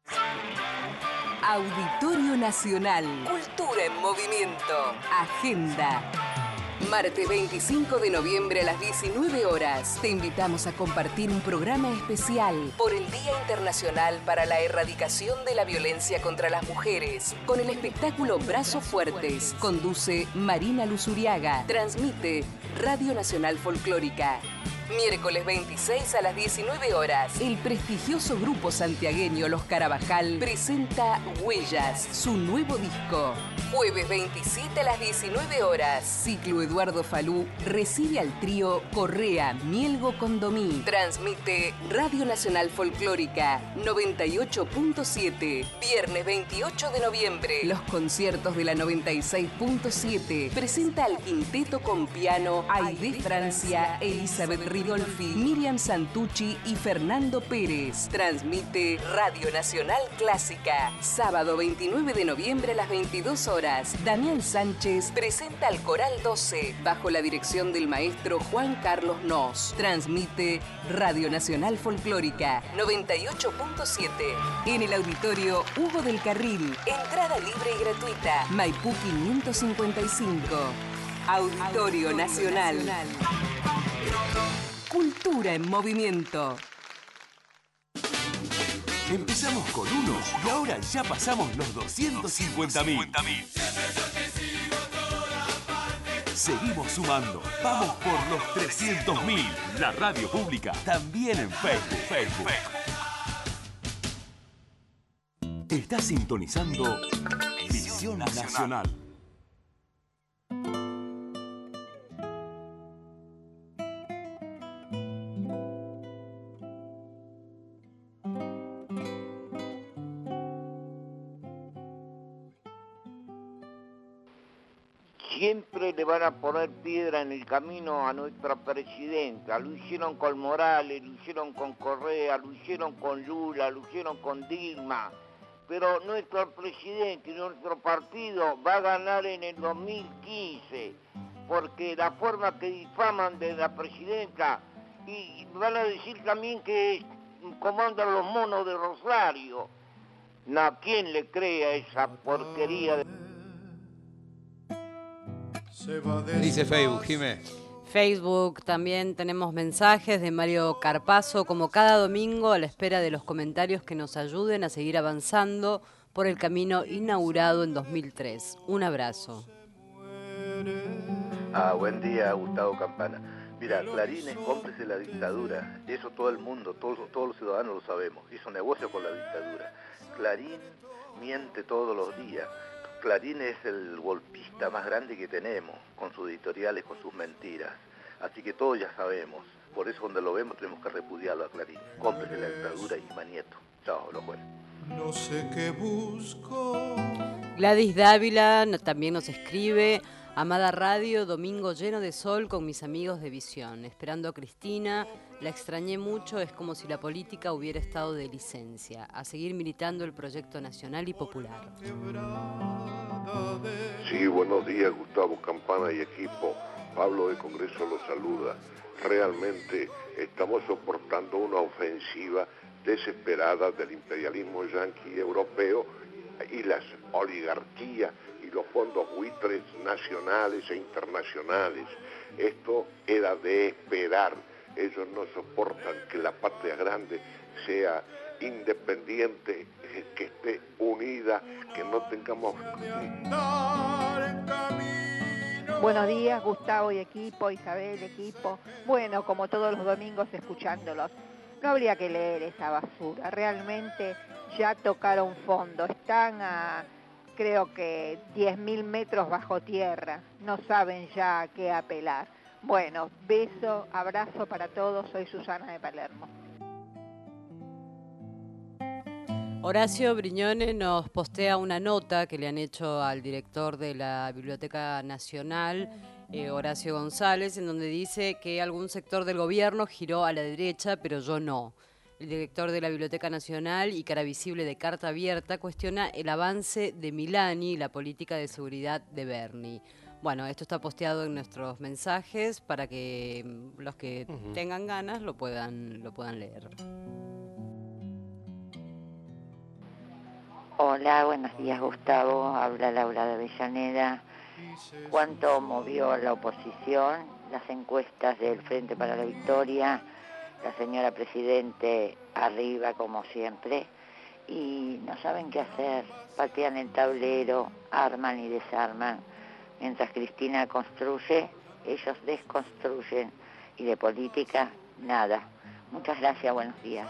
Auditorio Nacional. Cultura en movimiento. Agenda. Martes 25 de noviembre a las 19 horas. Te invitamos a compartir un programa especial por el Día Internacional para la Erradicación de la Violencia contra las Mujeres. Con el espectáculo Brazos Fuertes. Conduce Marina Luzuriaga. Transmite Radio Nacional Folclórica. Miércoles 26 a las 19 horas, el prestigioso grupo santiagueño Los Carabajal presenta Huellas, su nuevo disco. Jueves 27 a las 19 horas, Ciclo Eduardo Falú recibe al trío Correa Mielgo Condomí. Transmite Radio Nacional Folclórica 98.7. Viernes 28 de noviembre, los conciertos de la 96.7. Presenta al quinteto con piano Aide Francia, Elizabeth Ridolfi, Miriam Santucci y Fernando Pérez. Transmite Radio Nacional Clásica. Sábado 29 de noviembre a las 22 horas. Damián Sánchez presenta al Coral 12 bajo la dirección del maestro Juan Carlos Nos. Transmite Radio Nacional Folclórica 98.7. En el auditorio Hugo del Carril. Entrada libre y gratuita. Maipú 555. Auditorio Nacional. Cultura en movimiento. Empezamos con 1 y ahora ya pasamos los 250.000. Seguimos sumando. Vamos por los 300.000. La radio pública también en Facebook. Estás sintonizando Visión Nacional. Siempre le van a poner piedra en el camino a nuestra presidenta. Lo hicieron con Morales, lo hicieron con Correa, lo hicieron con Lula, lo hicieron con Dilma. Pero nuestro presidente y nuestro partido va a ganar en el 2015, porque la forma que difaman de la presidenta, y van a decir también que comandan los monos de Rosario. No, ¿quién le cree a esa porquería de... Dice Facebook, Jimé. Facebook también tenemos mensajes de Mario Carpazo, como cada domingo, a la espera de los comentarios que nos ayuden a seguir avanzando por el camino inaugurado en 2003. Un abrazo. Buen día, Gustavo Campana. Mira, Clarín es cómplice de la dictadura. Eso todo el mundo, todos los ciudadanos lo sabemos. Hizo negocio con la dictadura. Clarín miente todos los días. Clarín es el golpista más grande que tenemos, con sus editoriales, con sus mentiras. Así que todos ya sabemos. Por eso cuando lo vemos tenemos que repudiarlo a Clarín. Cómplice de la dictadura y manieto. Chao, los buenos. No sé qué busco. Gladys Dávila también nos escribe: amada radio, domingo lleno de sol con mis amigos de Visión. Esperando a Cristina, la extrañé mucho, es como si la política hubiera estado de licencia. A seguir militando el proyecto nacional y popular. Sí, buenos días, Gustavo Campana y equipo. Pablo de Congreso los saluda. Realmente estamos soportando una ofensiva desesperada del imperialismo yanqui europeo y las oligarquías y los fondos buitres nacionales e internacionales. Esto era de esperar. Ellos no soportan que la patria grande sea independiente, que esté unida, que no tengamos... Buenos días, Gustavo y equipo, Isabel, equipo. Bueno, como todos los domingos escuchándolos. No habría que leer esa basura. Realmente ya tocaron fondo. Están a, creo que, 10.000 metros bajo tierra. No saben ya a qué apelar. Bueno, beso, abrazo para todos. Soy Susana de Palermo. Horacio Briñone nos postea una nota que le han hecho al director de la Biblioteca Nacional, Horacio González, en donde dice que algún sector del gobierno giró a la derecha, pero yo no. El director de la Biblioteca Nacional y cara visible de Carta Abierta cuestiona el avance de Milani y la política de seguridad de Berni. Bueno, esto está posteado en nuestros mensajes para que los que tengan ganas lo puedan leer. Hola, buenos días Gustavo, habla Laura de Avellaneda. ¿Cuánto movió la oposición? Las encuestas del Frente para la Victoria, la señora Presidente arriba como siempre, y no saben qué hacer, patean el tablero, arman y desarman. Mientras Cristina construye, ellos desconstruyen, y de política, nada. Muchas gracias, buenos días.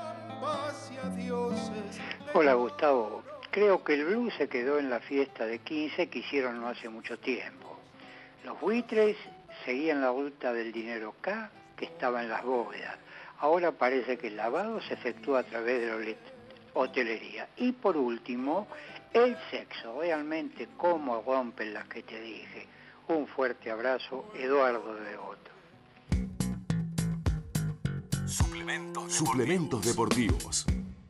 Hola Gustavo, creo que el blues se quedó en la fiesta de 15 que hicieron no hace mucho tiempo. Los buitres seguían la ruta del dinero K que estaba en las bóvedas. Ahora parece que el lavado se efectúa a través de la hotelería. Y por último, el sexo, realmente cómo rompen las que te dije. Un fuerte abrazo, Eduardo de Devoto. Suplementos deportivos.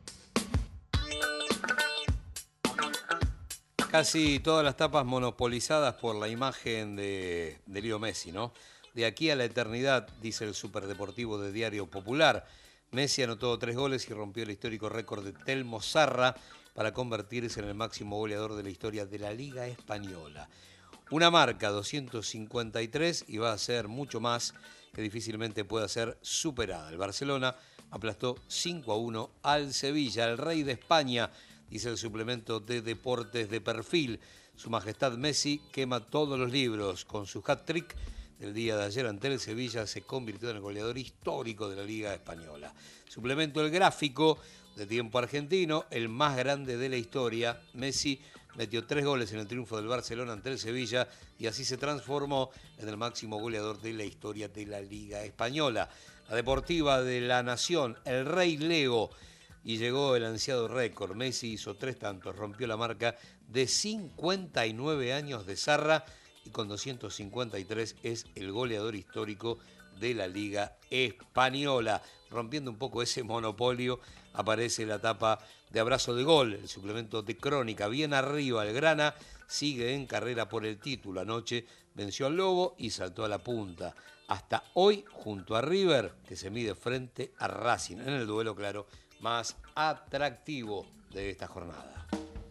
Casi todas las tapas monopolizadas por la imagen de Leo Messi, ¿no? De aquí a la eternidad, dice el superdeportivo de Diario Popular. Messi anotó 3 goles y rompió el histórico récord de Telmo Zarra para convertirse en el máximo goleador de la historia de la Liga Española. Una marca, 253, y va a ser mucho más que difícilmente pueda ser superada. El Barcelona aplastó 5-1 al Sevilla, el rey de España, dice el suplemento de Deportes de Perfil. Su Majestad Messi quema todos los libros. Con su hat-trick del día de ayer ante el Sevilla se convirtió en el goleador histórico de la Liga Española. Suplemento El Gráfico de Tiempo Argentino, el más grande de la historia. Messi metió 3 goles en el triunfo del Barcelona ante el Sevilla y así se transformó en el máximo goleador de la historia de la Liga Española. La Deportiva de La Nación, el Rey Leo, y llegó el ansiado récord. Messi hizo 3 tantos, rompió la marca de 59 años de Zarra y con 253 es el goleador histórico de la Liga Española. Rompiendo un poco ese monopolio, aparece la tapa de Abrazo de Gol, el suplemento de Crónica. Bien arriba, el Grana sigue en carrera por el título. Anoche venció al Lobo y saltó a la punta. Hasta hoy, junto a River, que se mide frente a Racing en el duelo, claro, más atractivo de esta jornada.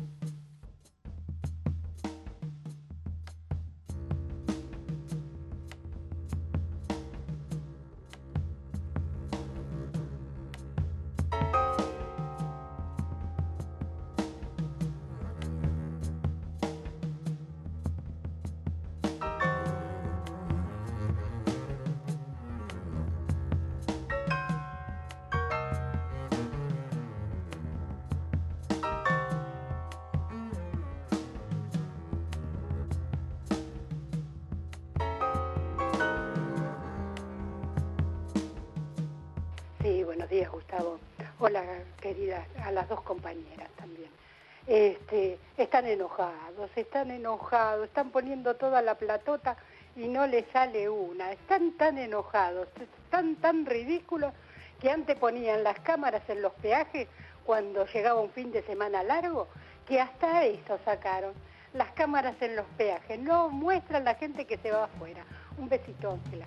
Sí, buenos días, Gustavo. Hola, querida, a las dos compañeras también. Están enojados, están poniendo toda la platota y no les sale una. Están tan enojados, están tan ridículos que antes ponían las cámaras en los peajes cuando llegaba un fin de semana largo, que hasta eso sacaron. Las cámaras en los peajes, no muestran la gente que se va afuera. Un besito, Ángela.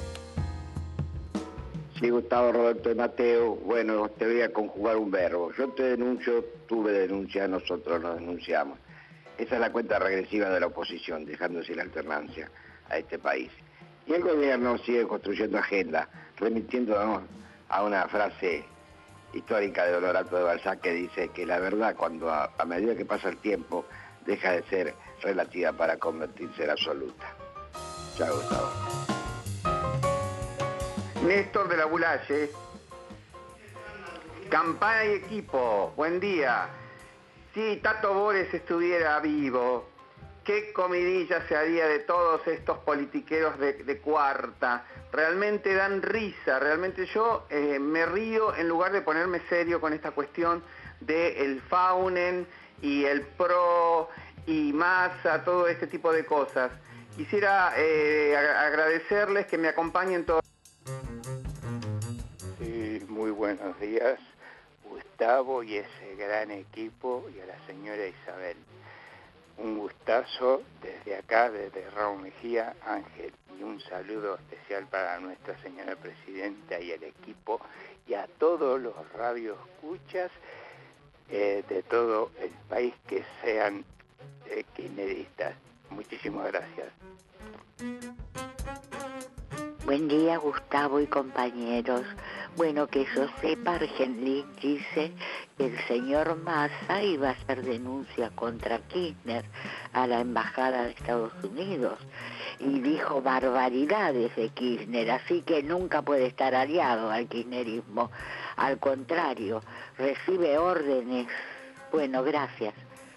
Sí, Gustavo, Roberto y Mateo. Bueno, te voy a conjugar un verbo. Yo te denuncio, tú me denuncias, nosotros nos denunciamos. Esa es la cuenta regresiva de la oposición, dejándose la alternancia a este país. Y el gobierno sigue construyendo agenda, remitiéndonos a una frase histórica de Honorato de Balzac que dice que la verdad, cuando a medida que pasa el tiempo, deja de ser relativa para convertirse en absoluta. Chao, Gustavo. Néstor de la Bulaye. Campana y equipo, buen día. Si Tato Bores estuviera vivo, ¿qué comidilla se haría de todos estos politiqueros de cuarta? Realmente dan risa, realmente yo me río en lugar de ponerme serio con esta cuestión del Faunen y el PRO y Massa, todo este tipo de cosas. Quisiera agradecerles que me acompañen todos. Sí, muy buenos días, Gustavo y ese gran equipo y a la señora Isabel. Un gustazo desde acá, desde Raúl Mejía, Ángel, y un saludo especial para nuestra señora presidenta y el equipo y a todos los radioescuchas de todo el país que sean kirchneristas. Muchísimas gracias. Buen día, Gustavo y compañeros. Bueno, que yo sepa, Argenlín dice que el señor Massa iba a hacer denuncia contra Kirchner a la Embajada de Estados Unidos y dijo barbaridades de Kirchner, así que nunca puede estar aliado al kirchnerismo. Al contrario, recibe órdenes. Bueno, gracias.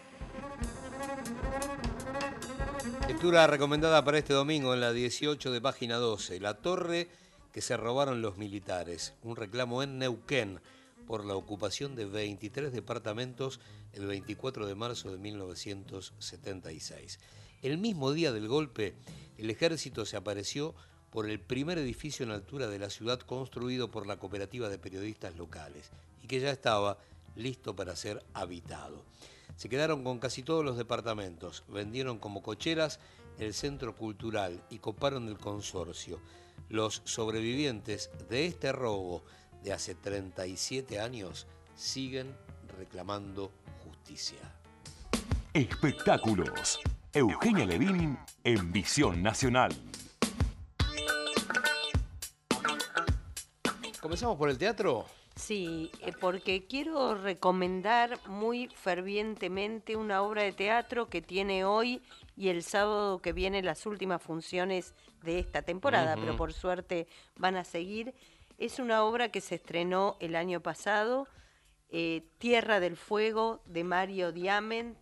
Lectura recomendada para este domingo en la 18 de página 12. La torre que se robaron los militares. Un reclamo en Neuquén por la ocupación de 23 departamentos el 24 de marzo de 1976. El mismo día del golpe, el ejército se apareció por el primer edificio en altura de la ciudad construido por la cooperativa de periodistas locales y que ya estaba listo para ser habitado. Se quedaron con casi todos los departamentos, vendieron como cocheras el centro cultural y coparon el consorcio. Los sobrevivientes de este robo de hace 37 años siguen reclamando justicia. Espectáculos. Eugenia Levin en Visión Nacional. ¿Comenzamos por el teatro? Sí, porque quiero recomendar muy fervientemente una obra de teatro que tiene hoy y el sábado que viene las últimas funciones de esta temporada, pero por suerte van a seguir. Es una obra que se estrenó el año pasado, Tierra del Fuego, de Mario Diamant.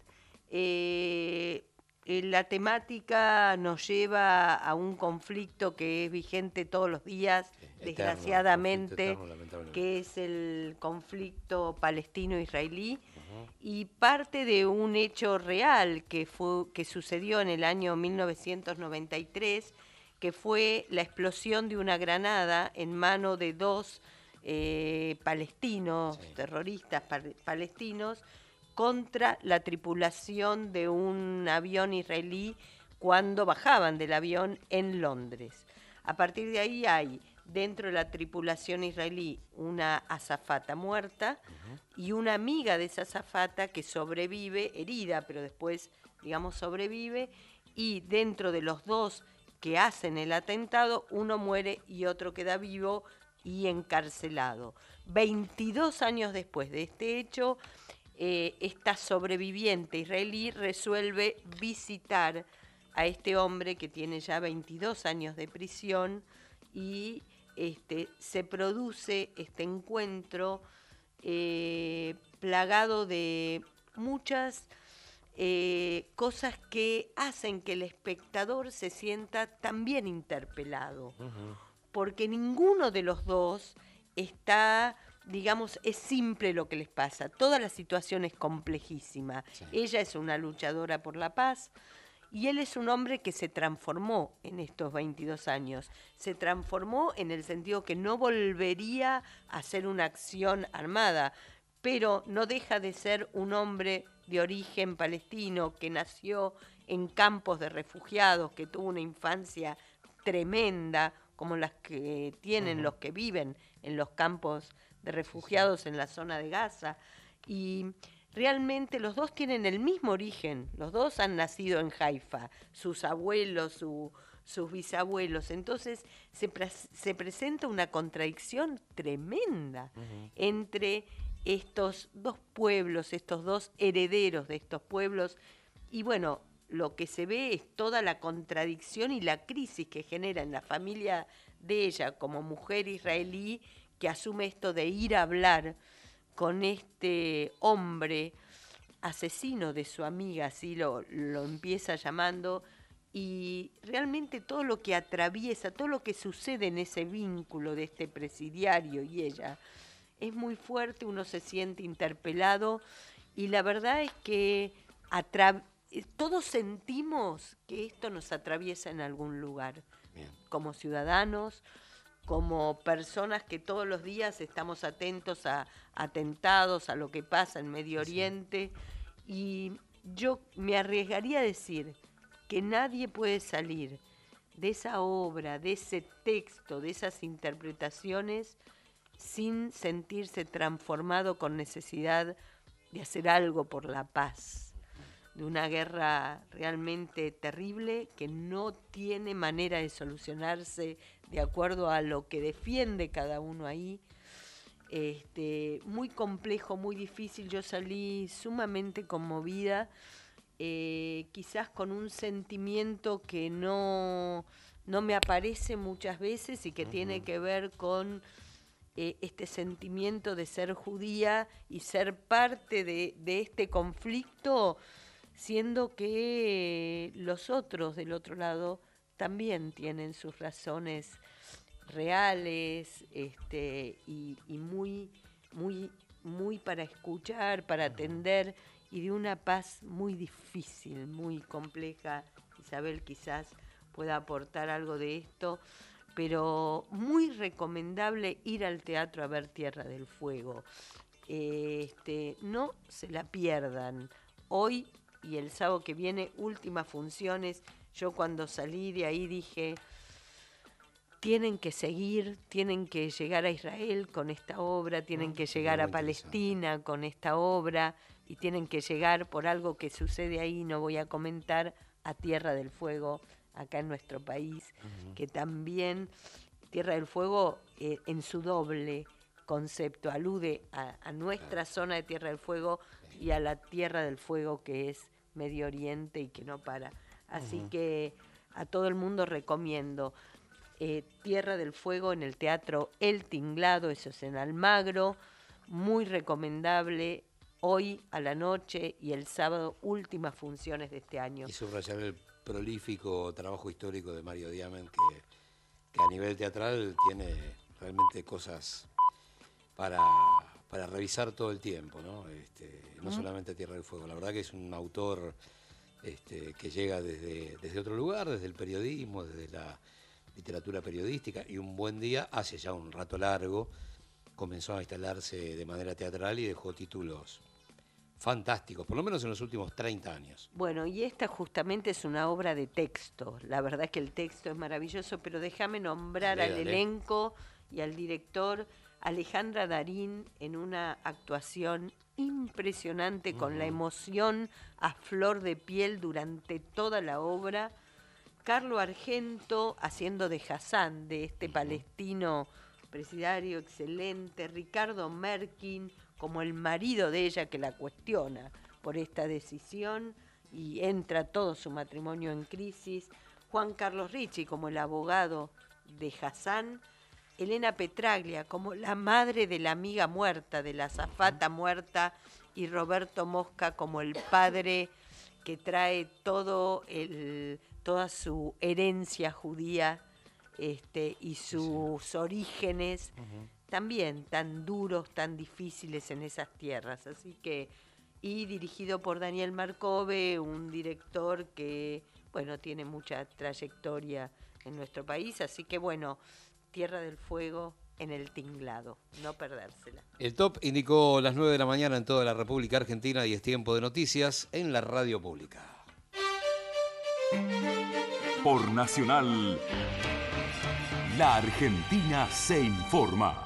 La temática nos lleva a un conflicto que es vigente todos los días, desgraciadamente, que es el conflicto palestino-israelí, y parte de un hecho real que sucedió en el año 1993, que fue la explosión de una granada en mano de dos palestinos, terroristas palestinos, contra la tripulación de un avión israelí cuando bajaban del avión en Londres. A partir de ahí hay dentro de la tripulación israelí una azafata muerta y una amiga de esa azafata que sobrevive, herida, pero después, digamos, sobrevive, y dentro de los dos que hacen el atentado, uno muere y otro queda vivo y encarcelado. 22 años después de este hecho, esta sobreviviente israelí resuelve visitar a este hombre que tiene ya 22 años de prisión y se produce este encuentro plagado de muchas cosas que hacen que el espectador se sienta también interpelado, porque ninguno de los dos está, digamos, es simple lo que les pasa. Toda la situación es complejísima. Sí. Ella es una luchadora por la paz y él es un hombre que se transformó en estos 22 años. Se transformó en el sentido que no volvería a hacer una acción armada, pero no deja de ser un hombre de origen palestino que nació en campos de refugiados, que tuvo una infancia tremenda, como las que tienen los que viven en los campos de refugiados en la zona de Gaza. Y realmente los dos tienen el mismo origen, los dos han nacido en Haifa, sus abuelos, sus bisabuelos. Entonces se presenta una contradicción tremenda entre estos dos pueblos, estos dos herederos de estos pueblos. Y bueno, lo que se ve es toda la contradicción y la crisis que genera en la familia de ella como mujer israelí, que asume esto de ir a hablar con este hombre asesino de su amiga, así lo empieza llamando, y realmente todo lo que atraviesa, todo lo que sucede en ese vínculo de este presidiario y ella, es muy fuerte, uno se siente interpelado, y la verdad es que todos sentimos que esto nos atraviesa en algún lugar. Bien. Como ciudadanos, como personas que todos los días estamos atentos a atentados, a lo que pasa en Medio Oriente, y yo me arriesgaría a decir que nadie puede salir de esa obra, de ese texto, de esas interpretaciones, sin sentirse transformado con necesidad de hacer algo por la paz, de una guerra realmente terrible que no tiene manera de solucionarse de acuerdo a lo que defiende cada uno ahí. Muy complejo, muy difícil. Yo salí sumamente conmovida, quizás con un sentimiento que no me aparece muchas veces y que tiene que ver con este sentimiento de ser judía y ser parte de este conflicto, siendo que los otros del otro lado también tienen sus razones reales, y muy, muy, muy para escuchar, para atender, y de una paz muy difícil, muy compleja. Isabel quizás pueda aportar algo de esto, pero muy recomendable ir al teatro a ver Tierra del Fuego. No se la pierdan. Hoy y el sábado que viene, últimas funciones. Yo cuando salí de ahí dije, tienen que seguir, tienen que llegar a Israel con esta obra, tienen que llegar a Palestina con esta obra, y tienen que llegar, por algo que sucede ahí, no voy a comentar, a Tierra del Fuego, acá en nuestro país, que también Tierra del Fuego en su doble concepto alude a nuestra zona de Tierra del Fuego y a la Tierra del Fuego que es Medio Oriente y que no para. Así que a todo el mundo recomiendo Tierra del Fuego en el Teatro El Tinglado, eso es en Almagro, muy recomendable. Hoy a la noche y el sábado, últimas funciones de este año. Y subrayar el prolífico trabajo histórico de Mario Diamant, que a nivel teatral tiene realmente cosas para revisar todo el tiempo, ¿no? No solamente Tierra del Fuego. La verdad que es un autor que llega desde otro lugar, desde el periodismo, desde la literatura periodística, y un buen día, hace ya un rato largo, comenzó a instalarse de manera teatral y dejó títulos fantásticos, por lo menos en los últimos 30 años. Bueno, y esta justamente es una obra de texto. La verdad es que el texto es maravilloso, pero déjame nombrar al elenco y al director. Alejandra Darín en una actuación impresionante, con la emoción a flor de piel durante toda la obra. Carlo Argento haciendo de Hassan, de este palestino presidiario excelente. Ricardo Merkin como el marido de ella, que la cuestiona por esta decisión y entra todo su matrimonio en crisis. Juan Carlos Ricci como el abogado de Hassan. Elena Petraglia como la madre de la amiga muerta, de la azafata muerta, y Roberto Mosca como el padre que trae toda su herencia judía y sus orígenes también tan duros, tan difíciles en esas tierras. Así que, y dirigido por Daniel Marcove, un director que, bueno, tiene mucha trayectoria en nuestro país. Así que, bueno, Tierra del Fuego en el Tinglado, no perdérsela. El top indicó las 9 de la mañana en toda la República Argentina y es tiempo de noticias en la radio pública. Por Nacional, la Argentina se informa.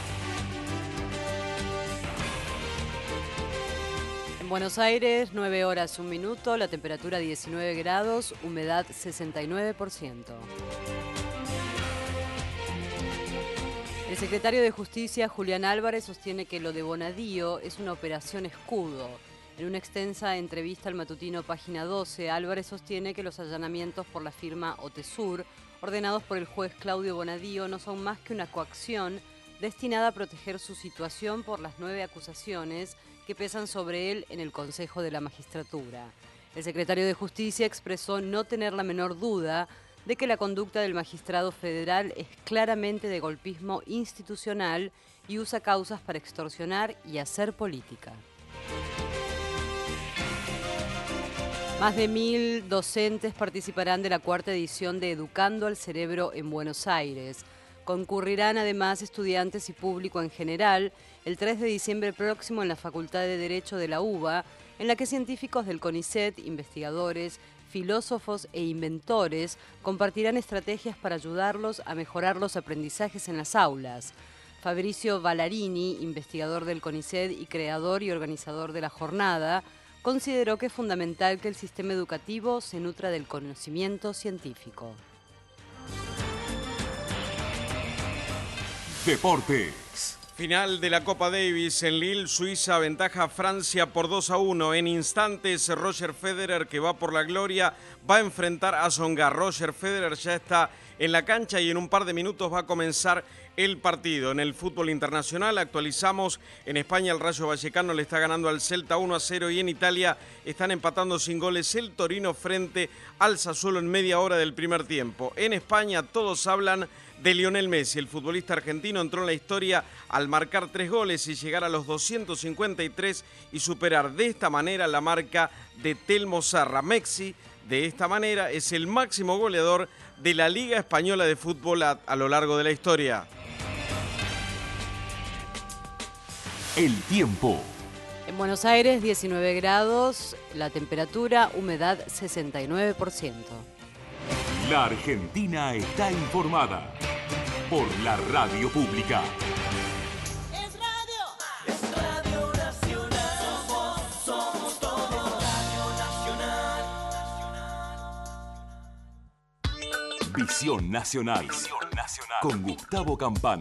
En Buenos Aires, 9 horas 1 minuto, la temperatura 19 grados, humedad 69%. El secretario de Justicia, Julián Álvarez, sostiene que lo de Bonadío es una operación escudo. En una extensa entrevista al matutino Página 12, Álvarez sostiene que los allanamientos por la firma Otesur, ordenados por el juez Claudio Bonadío, no son más que una coacción destinada a proteger su situación por las 9 acusaciones que pesan sobre él en el Consejo de la Magistratura. El secretario de Justicia expresó no tener la menor duda de que la conducta del magistrado federal es claramente de golpismo institucional y usa causas para extorsionar y hacer política. Más de 1000 docentes participarán de la 4ª edición de Educando al Cerebro en Buenos Aires. Concurrirán además estudiantes y público en general el 3 de diciembre próximo en la Facultad de Derecho de la UBA, en la que científicos del CONICET, investigadores, filósofos e inventores compartirán estrategias para ayudarlos a mejorar los aprendizajes en las aulas. Fabricio Ballarini, investigador del CONICET y creador y organizador de la jornada, consideró que es fundamental que el sistema educativo se nutra del conocimiento científico. Deportes. Final de la Copa Davis en Lille, Suiza aventaja a Francia por 2-1. En instantes, Roger Federer, que va por la gloria, va a enfrentar a Tsonga. Roger Federer ya está en la cancha y en un par de minutos va a comenzar el partido. En el fútbol internacional actualizamos, en España el Rayo Vallecano le está ganando al Celta 1-0 y en Italia están empatando sin goles el Torino frente al Sassuolo en media hora del primer tiempo. En España todos hablan de Lionel Messi. El futbolista argentino entró en la historia al marcar 3 goles y llegar a los 253 y superar de esta manera la marca de Telmo Zarra. Messi, de esta manera, es el máximo goleador de la Liga Española de Fútbol a lo largo de la historia. El tiempo. En Buenos Aires, 19 grados, la temperatura, humedad 69%. La Argentina está informada por la radio pública. Es Radio Nacional. Somos todos Radio Nacional. Visión Nacional. Con Gustavo Campana.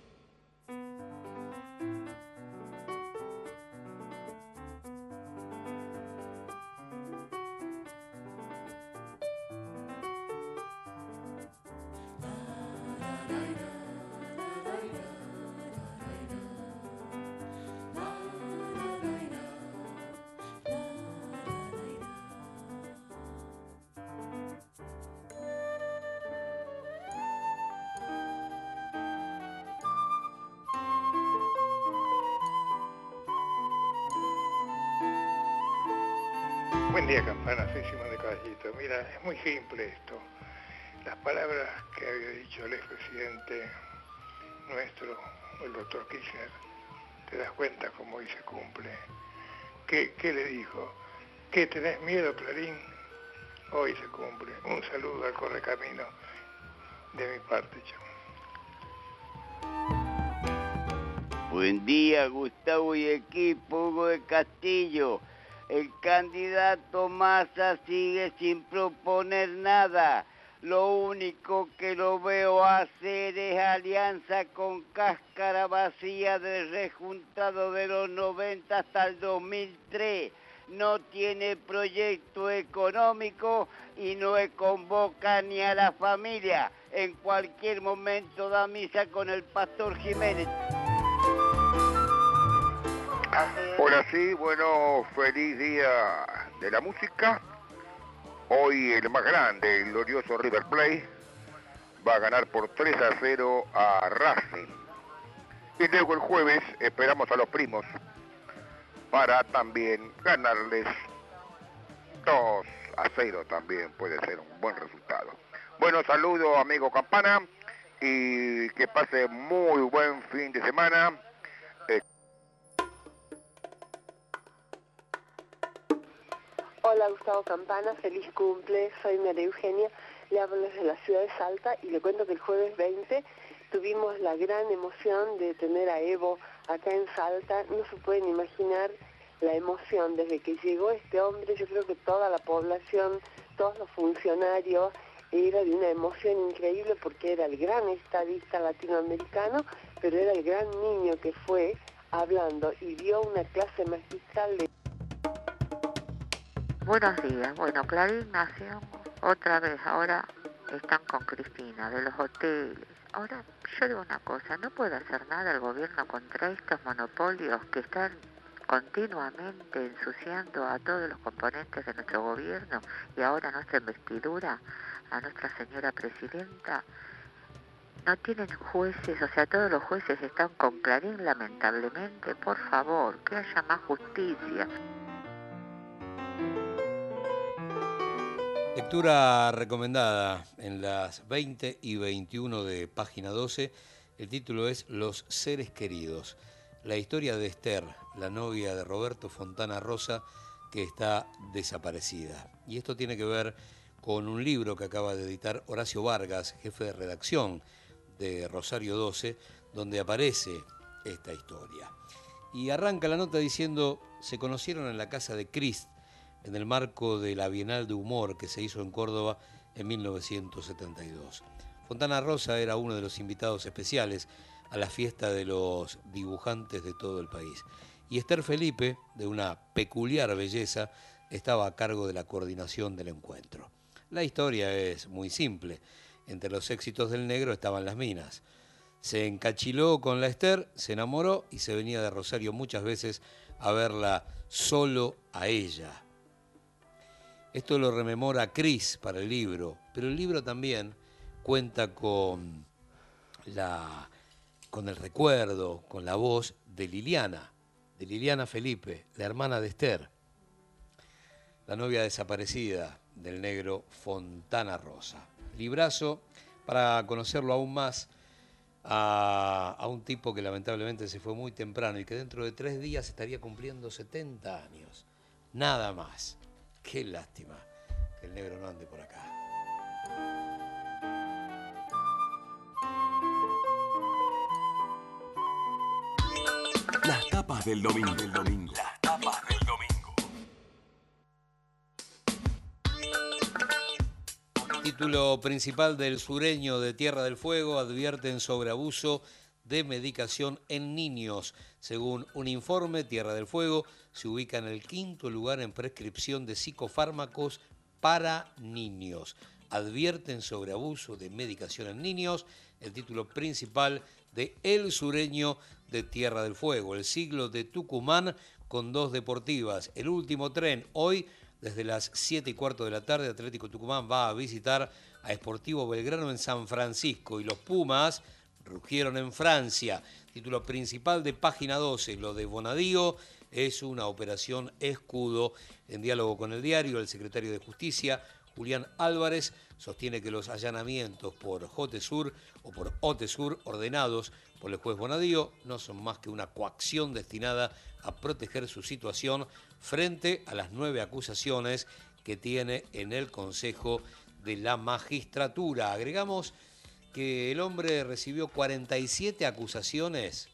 Buen día, Campana, soy Simón de Caballito. Mira, es muy simple esto. Las palabras que había dicho el expresidente nuestro, el doctor Kirchner, te das cuenta cómo hoy se cumple. ¿Qué le dijo? ¿Qué tenés miedo, Clarín? Hoy se cumple. Un saludo al Correcamino de mi parte, chao. Buen día, Gustavo y equipo, Hugo de Castillo. El candidato Massa sigue sin proponer nada. Lo único que lo veo hacer es alianza con cáscara vacía del rejuntado de los 90 hasta el 2003. No tiene proyecto económico y no convoca ni a la familia. En cualquier momento da misa con el pastor Jiménez. Hola, sí, bueno, feliz día de la música. Hoy el más grande, el glorioso River Plate, va a ganar por 3-0 a Racing. Y luego el jueves esperamos a los primos para también ganarles 2-0 también puede ser un buen resultado. Bueno, saludo amigo Campana y que pase muy buen fin de semana. Hola Gustavo Campana, feliz cumple, soy María Eugenia, le hablo desde la ciudad de Salta y le cuento que el jueves 20 tuvimos la gran emoción de tener a Evo acá en Salta. No se pueden imaginar la emoción desde que llegó este hombre. Yo creo que toda la población, todos los funcionarios, era de una emoción increíble porque era el gran estadista latinoamericano, pero era el gran niño que fue hablando y dio una clase magistral de... Buenos días. Bueno, Clarín Nación, otra vez, ahora están con Cristina, de los hoteles. Ahora, yo digo una cosa, no puede hacer nada el gobierno contra estos monopolios que están continuamente ensuciando a todos los componentes de nuestro gobierno y ahora nuestra investidura, a nuestra señora presidenta. No tienen jueces, o sea, todos los jueces están con Clarín, lamentablemente. Por favor, que haya más justicia. Lectura recomendada en las 20 y 21 de página 12. El título es Los seres queridos. La historia de Esther, la novia de Roberto Fontana Rosa, que está desaparecida. Y esto tiene que ver con un libro que acaba de editar Horacio Vargas, jefe de redacción de Rosario 12, donde aparece esta historia. Y arranca la nota diciendo: se conocieron en la casa de Crist, en el marco de la Bienal de Humor que se hizo en Córdoba en 1972. Fontana Rosa era uno de los invitados especiales a la fiesta de los dibujantes de todo el país. Y Esther Felipe, de una peculiar belleza, estaba a cargo de la coordinación del encuentro. La historia es muy simple. Entre los éxitos del negro estaban las minas. Se encachiló con la Esther, se enamoró y se venía de Rosario muchas veces a verla solo a ella. Esto lo rememora Cris para el libro, pero el libro también cuenta con el recuerdo, con la voz de Liliana Felipe, la hermana de Esther, la novia desaparecida del negro Fontana Rosa. Librazo para conocerlo aún más a un tipo que lamentablemente se fue muy temprano y que dentro de 3 días estaría cumpliendo 70 años. Nada más. Qué lástima que el negro no ande por acá. Las tapas del domingo. Las tapas del domingo. Título principal del Sureño de Tierra del Fuego: advierten sobre abuso de medicación en niños. Según un informe, Tierra del Fuego se ubica en el 5º lugar en prescripción de psicofármacos para niños. Advierten sobre abuso de medicación en niños, el título principal de El Sureño de Tierra del Fuego. El siglo de Tucumán con 2 deportivas. El último tren, hoy desde las 7:15 de la tarde, Atlético Tucumán va a visitar a Sportivo Belgrano en San Francisco y los Pumas rugieron en Francia. Título principal de página 12, lo de Bonadío es una operación escudo. En diálogo con el diario, el secretario de Justicia, Julián Álvarez, sostiene que los allanamientos por JOTESUR o por OTESUR ordenados por el juez Bonadío no son más que una coacción destinada a proteger su situación frente a las 9 acusaciones que tiene en el Consejo de la Magistratura. Agregamos que el hombre recibió 47 acusaciones,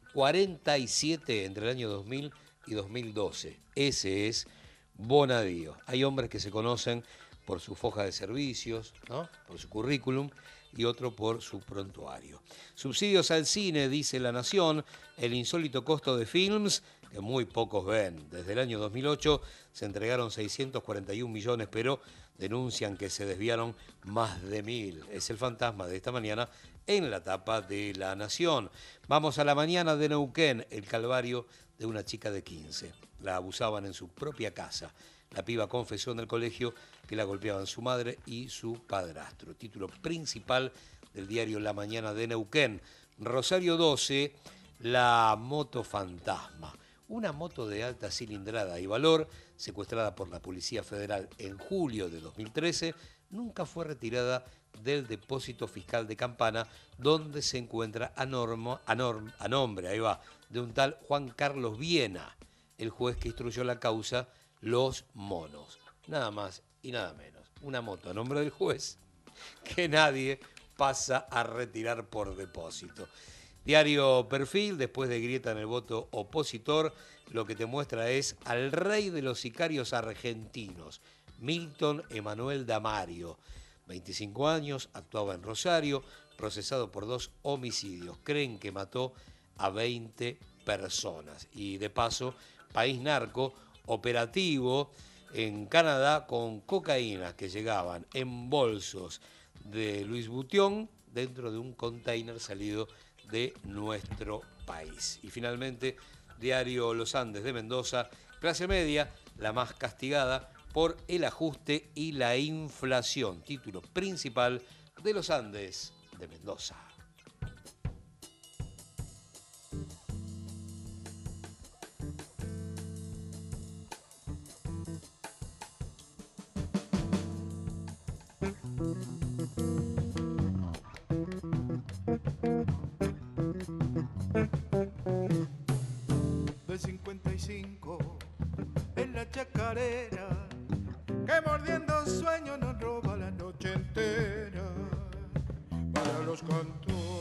47 entre el año 2000 y 2012. Ese es Bonadío. Hay hombres que se conocen por su foja de servicios, ¿no?, por su currículum, y otro por su prontuario. Subsidios al cine, dice La Nación, el insólito costo de films que muy pocos ven. Desde el año 2008 se entregaron 641 millones, pero denuncian que se desviaron más de 1.000. Es el fantasma de esta mañana en la tapa de La Nación. Vamos a la mañana de Neuquén, el calvario de una chica de 15. La abusaban en su propia casa. La piba confesó en el colegio que la golpeaban su madre y su padrastro. Título principal del diario La Mañana de Neuquén. Rosario 12, la moto fantasma. Una moto de alta cilindrada y valor, secuestrada por la Policía Federal en julio de 2013, nunca fue retirada del depósito fiscal de Campana, donde se encuentra a nombre, ahí va, de un tal Juan Carlos Viena, el juez que instruyó la causa Los Monos. Nada más y nada menos. Una moto a nombre del juez que nadie pasa a retirar por depósito. Diario Perfil, después de grieta en el voto opositor, lo que te muestra es al rey de los sicarios argentinos, Milton Emanuel Damario. 25 años, actuaba en Rosario, procesado por 2 homicidios. Creen que mató a 20 personas. Y de paso, país narco, operativo en Canadá con cocaína que llegaban en bolsos de Louis Vuitton dentro de un container salido de nuestro país. Y finalmente, diario Los Andes de Mendoza, clase media, la más castigada por el ajuste y la inflación. Título principal de Los Andes de Mendoza. De 55 en la chacarera, que mordiendo un sueño nos roba la noche entera. Para los cantores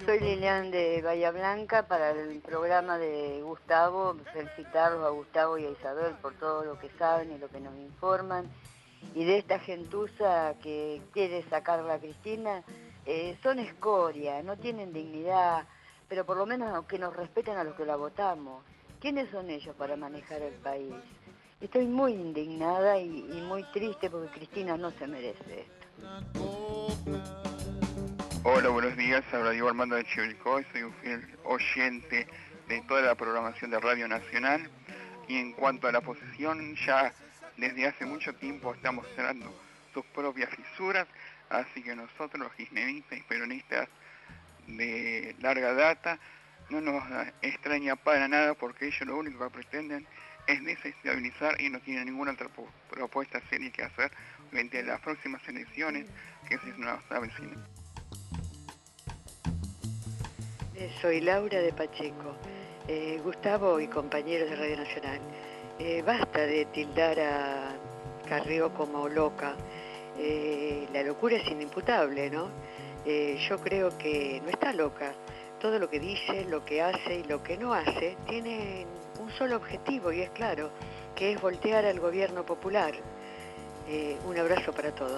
Soy Lilian de Bahía Blanca para el programa de Gustavo. Felicitarlos a Gustavo y a Isabel por todo lo que saben y lo que nos informan. Y de esta gentuza que quiere sacarla a Cristina, son escoria, no tienen dignidad, pero por lo menos que nos respeten a los que la votamos. ¿Quiénes son ellos para manejar el país? Estoy muy indignada y muy triste porque Cristina no se merece esto. Hola, buenos días. Habla Diego Armando de Chivilcoy. Soy un fiel oyente de toda la programación de Radio Nacional. Y en cuanto a la oposición, ya desde hace mucho tiempo está mostrando sus propias fisuras. Así que nosotros, los kirchneristas y peronistas de larga data, no nos extraña para nada porque ellos lo único que pretenden es desestabilizar y no tienen ninguna otra propuesta seria que hacer frente a las próximas elecciones que se nos avecinan. Soy Laura de Pacheco. Gustavo y compañeros de Radio Nacional, basta de tildar a Carrió como loca. La locura es inimputable, ¿no? Yo creo que no está loca. Todo lo que dice, lo que hace y lo que no hace tiene un solo objetivo y es claro, que es voltear al gobierno popular. Un abrazo para todos.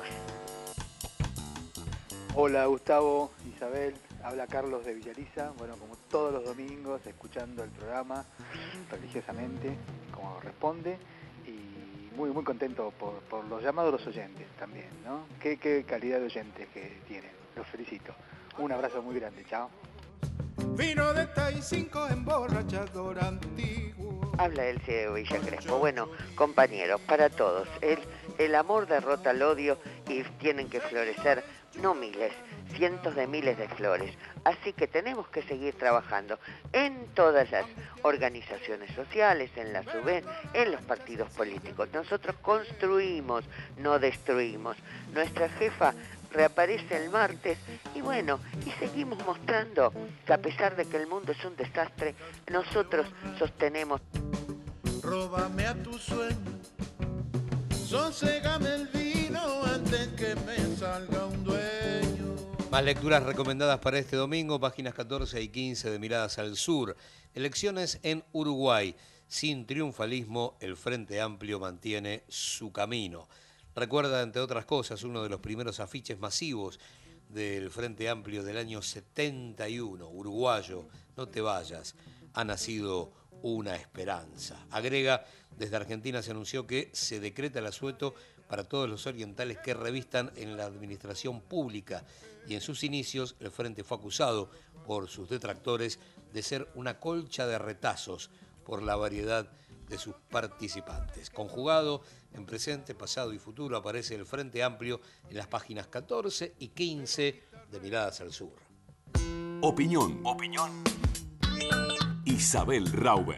Hola Gustavo, Isabel, habla Carlos de Villaliza, bueno, como todos los domingos, escuchando el programa religiosamente, como responde, y muy contento por los llamados de los oyentes también, ¿no? Qué calidad de oyentes que tienen, los felicito. Un abrazo muy grande, chao. Vino de Tai-5 emborrachador antiguo. Habla el CEO Villa Crespo. Bueno, compañeros, para todos, el amor derrota al odio y tienen que florecer, no miles, cientos de miles de flores. Así que tenemos que seguir trabajando en todas las organizaciones sociales, en la SUBEN, en los partidos políticos. Nosotros construimos, no destruimos. Nuestra jefa reaparece el martes y bueno, y seguimos mostrando que a pesar de que el mundo es un desastre, nosotros sostenemos. Róbame a tu sueño, soségame el vino antes que me salga un dueño. Más lecturas recomendadas para este domingo, páginas 14 y 15 de Miradas al Sur. Elecciones en Uruguay. Sin triunfalismo, el Frente Amplio mantiene su camino. Recuerda, entre otras cosas, uno de los primeros afiches masivos del Frente Amplio del año 71, uruguayo, no te vayas, ha nacido una esperanza. Agrega, desde Argentina se anunció que se decreta el asueto para todos los orientales que revistan en la administración pública y en sus inicios el Frente fue acusado por sus detractores de ser una colcha de retazos por la variedad de sus participantes. Conjugado en presente, pasado y futuro aparece el Frente Amplio en las páginas 14 y 15 de Miradas al Sur. Opinión. Isabel Rauber.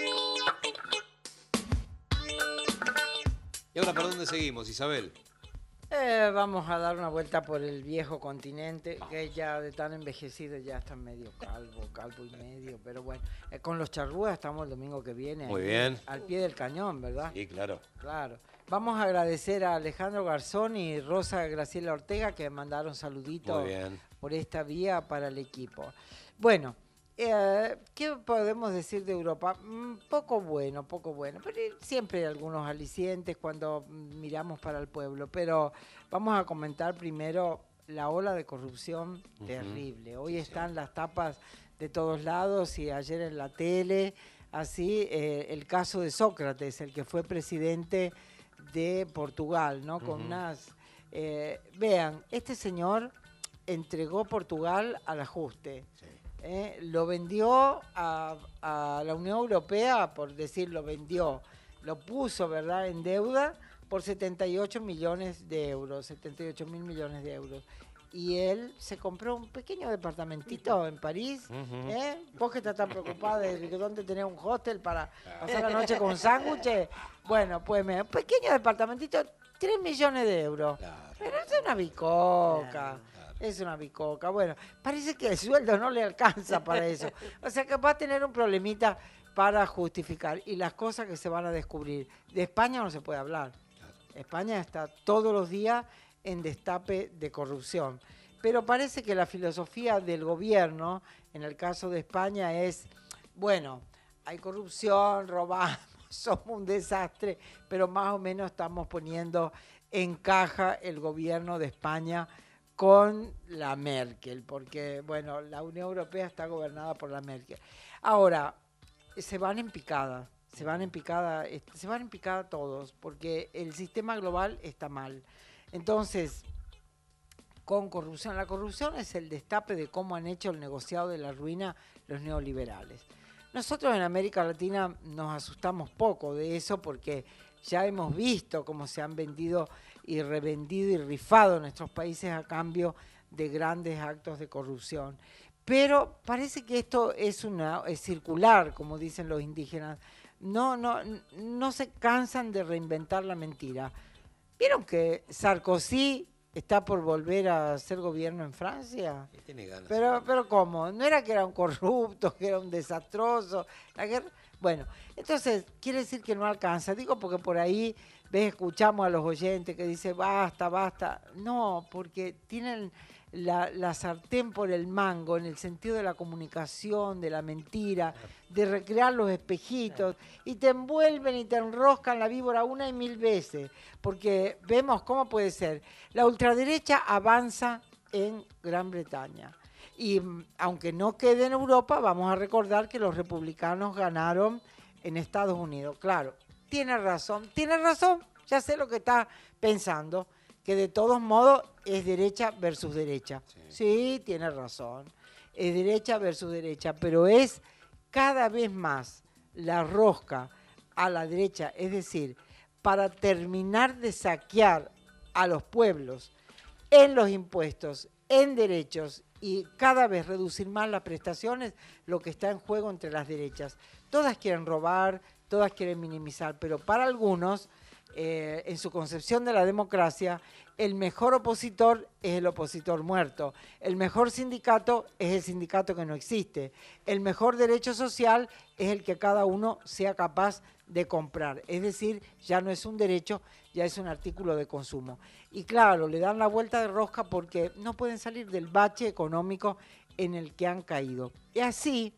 ¿Y ahora por dónde seguimos, Isabel? Vamos a dar una vuelta por el viejo continente, que ya de tan envejecido ya está medio calvo y medio, pero bueno, con los charrúas estamos el domingo que viene. Muy bien. Al pie del cañón, ¿verdad? Sí, claro. Claro. Vamos a agradecer a Alejandro Garzón y Rosa Graciela Ortega que mandaron saluditos por esta vía para el equipo. Bueno, ¿qué podemos decir de Europa? Poco bueno, pero siempre hay algunos alicientes cuando miramos para el pueblo, pero vamos a comentar primero la ola de corrupción terrible. Hoy están las tapas de todos lados y ayer en la tele, así, el caso de Sócrates, el que fue presidente de Portugal, ¿no? Con unas... vean, este señor entregó Portugal al ajuste. Lo vendió a la Unión Europea, por decirlo, lo puso, ¿verdad?, en deuda por 78 millones de euros, 78 mil millones de euros. Y él se compró un pequeño departamentito en París. Vos que estás tan preocupada de dónde tenés un hostel para pasar la noche con sándwiches. Bueno, pues un pequeño departamentito, 3 millones de euros. Pero es una bicoca. Es una bicoca. Bueno, parece que el sueldo no le alcanza para eso. O sea que va a tener un problemita para justificar. Y las cosas que se van a descubrir. De España no se puede hablar. España está todos los días en destape de corrupción. pero parece que la filosofía del gobierno, en el caso de España, es, bueno, hay corrupción, robamos, somos un desastre, pero más o menos estamos poniendo en caja el gobierno de España con la Merkel, porque, bueno, la Unión Europea está gobernada por la Merkel. Ahora, se van en picada todos, porque el sistema global está mal. Entonces, con corrupción, la corrupción es el destape de cómo han hecho el negociado de la ruina los neoliberales. Nosotros en América Latina nos asustamos poco de eso porque ya hemos visto cómo se han vendido y revendido y rifado nuestros países a cambio de grandes actos de corrupción. Pero parece que esto es circular, como dicen los indígenas. No se cansan de reinventar la mentira. ¿Vieron que Sarkozy está por volver a hacer gobierno en Francia? Tiene ganas. Pero ¿cómo? No era que era un corrupto, que era un desastroso. La guerra... Bueno, entonces quiere decir que no alcanza. Digo porque por ahí escuchamos a los oyentes que dicen basta. No, porque tienen la sartén por el mango en el sentido de la comunicación, de la mentira, de recrear los espejitos, y te envuelven y te enroscan la víbora una y mil veces, porque vemos cómo puede ser. La ultraderecha avanza en Gran Bretaña, y aunque no quede en Europa, vamos a recordar que los republicanos ganaron en Estados Unidos. Claro, tiene razón, ya sé lo que está pensando, que de todos modos es derecha versus derecha. Sí, tiene razón, es derecha versus derecha, pero es cada vez más la rosca a la derecha, es decir, para terminar de saquear a los pueblos en los impuestos, en derechos y cada vez reducir más las prestaciones, lo que está en juego entre las derechas. Todas quieren robar, todas quieren minimizar, pero para algunos, en su concepción de la democracia, el mejor opositor es el opositor muerto, el mejor sindicato es el sindicato que no existe, el mejor derecho social es el que cada uno sea capaz de comprar, es decir, ya no es un derecho, ya es un artículo de consumo. Y claro, le dan la vuelta de rosca porque no pueden salir del bache económico en el que han caído. Y así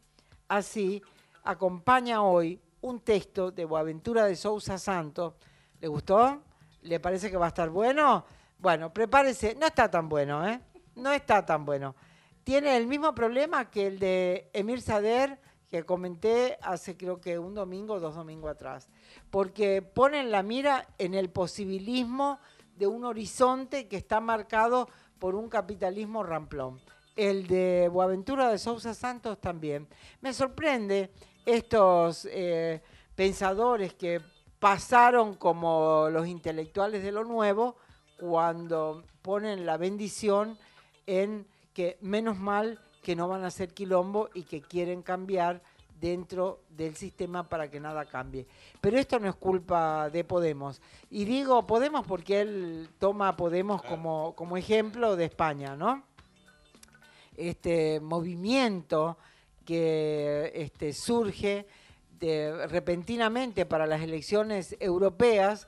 acompaña hoy un texto de Boaventura de Sousa Santos. ¿Le gustó? ¿Le parece que va a estar bueno? Bueno, prepárese. No está tan bueno, ¿eh? No está tan bueno. Tiene el mismo problema que el de Emir Sader, que comenté hace creo que un domingo o 2 domingos atrás. Porque ponen la mira en el posibilismo de un horizonte que está marcado por un capitalismo ramplón. El de Boaventura de Sousa Santos también. Me sorprende estos pensadores que pasaron como los intelectuales de lo nuevo cuando ponen la bendición en que menos mal que no van a hacer quilombo y que quieren cambiar dentro del sistema para que nada cambie. Pero esto no es culpa de Podemos. Y digo Podemos porque él toma a Podemos como ejemplo de España, ¿no? Este movimiento que surge repentinamente para las elecciones europeas,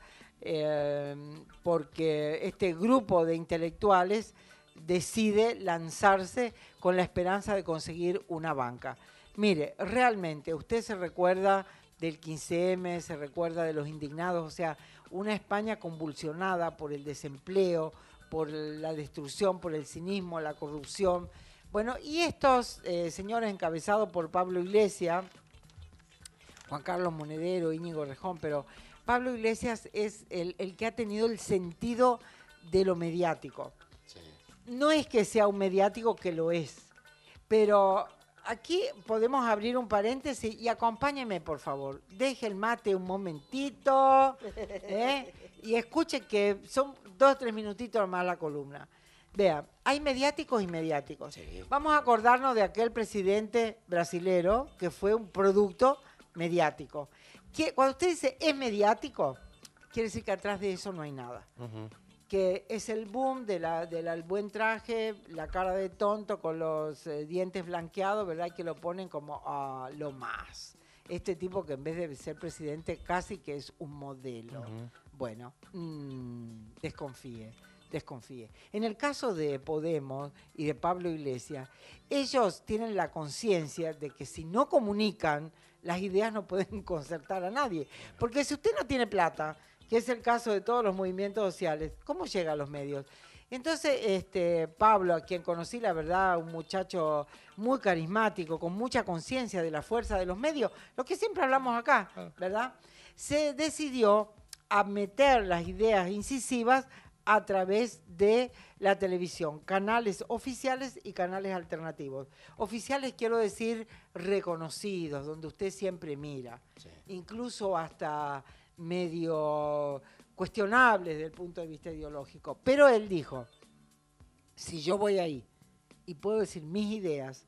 porque este grupo de intelectuales decide lanzarse con la esperanza de conseguir una banca. Mire, realmente usted se recuerda del 15M, se recuerda de los indignados, o sea, una España convulsionada por el desempleo, por la destrucción, por el cinismo, la corrupción. Bueno, y estos señores encabezados por Pablo Iglesias, Juan Carlos Monedero, Íñigo Rejón, pero Pablo Iglesias es el que ha tenido el sentido de lo mediático. Sí. No es que sea un mediático, que lo es, pero aquí podemos abrir un paréntesis y acompáñeme, por favor. Deje el mate un momentito y escuche que son 2 o 3 minutitos más la columna. Vea, hay mediáticos y mediáticos. Sí. Vamos a acordarnos de aquel presidente brasilero que fue un producto mediático. Cuando usted dice es mediático, quiere decir que atrás de eso no hay nada. Que es el boom del buen traje, la cara de tonto con los dientes blanqueados, ¿verdad? Y que lo ponen como lo más. Este tipo que en vez de ser presidente casi que es un modelo. Bueno, desconfíe. desconfíe. En el caso de Podemos y de Pablo Iglesias, ellos tienen la conciencia de que si no comunican, las ideas no pueden concertar a nadie. Porque si usted no tiene plata, que es el caso de todos los movimientos sociales, ¿cómo llega a los medios? Entonces, Pablo, a quien conocí, la verdad, un muchacho muy carismático, con mucha conciencia de la fuerza de los medios, lo que siempre hablamos acá, ¿verdad? Se decidió a meter las ideas incisivas a través de la televisión, canales oficiales y canales alternativos. Oficiales quiero decir reconocidos, donde usted siempre mira, incluso hasta medio cuestionables desde el punto de vista ideológico. Pero él dijo, si yo voy ahí y puedo decir mis ideas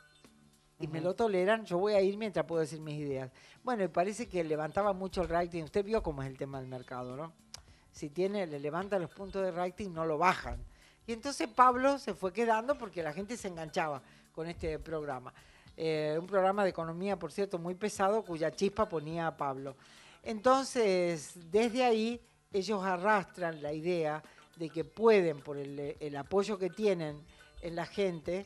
y me lo toleran, yo voy a ir mientras puedo decir mis ideas. Bueno, y parece que levantaba mucho el rating. Usted vio cómo es el tema del mercado, ¿no? Si le levanta los puntos de rating, no lo bajan. Y entonces Pablo se fue quedando porque la gente se enganchaba con este programa. Un programa de economía, por cierto, muy pesado, cuya chispa ponía a Pablo. Entonces, desde ahí, ellos arrastran la idea de que pueden, por el apoyo que tienen en la gente,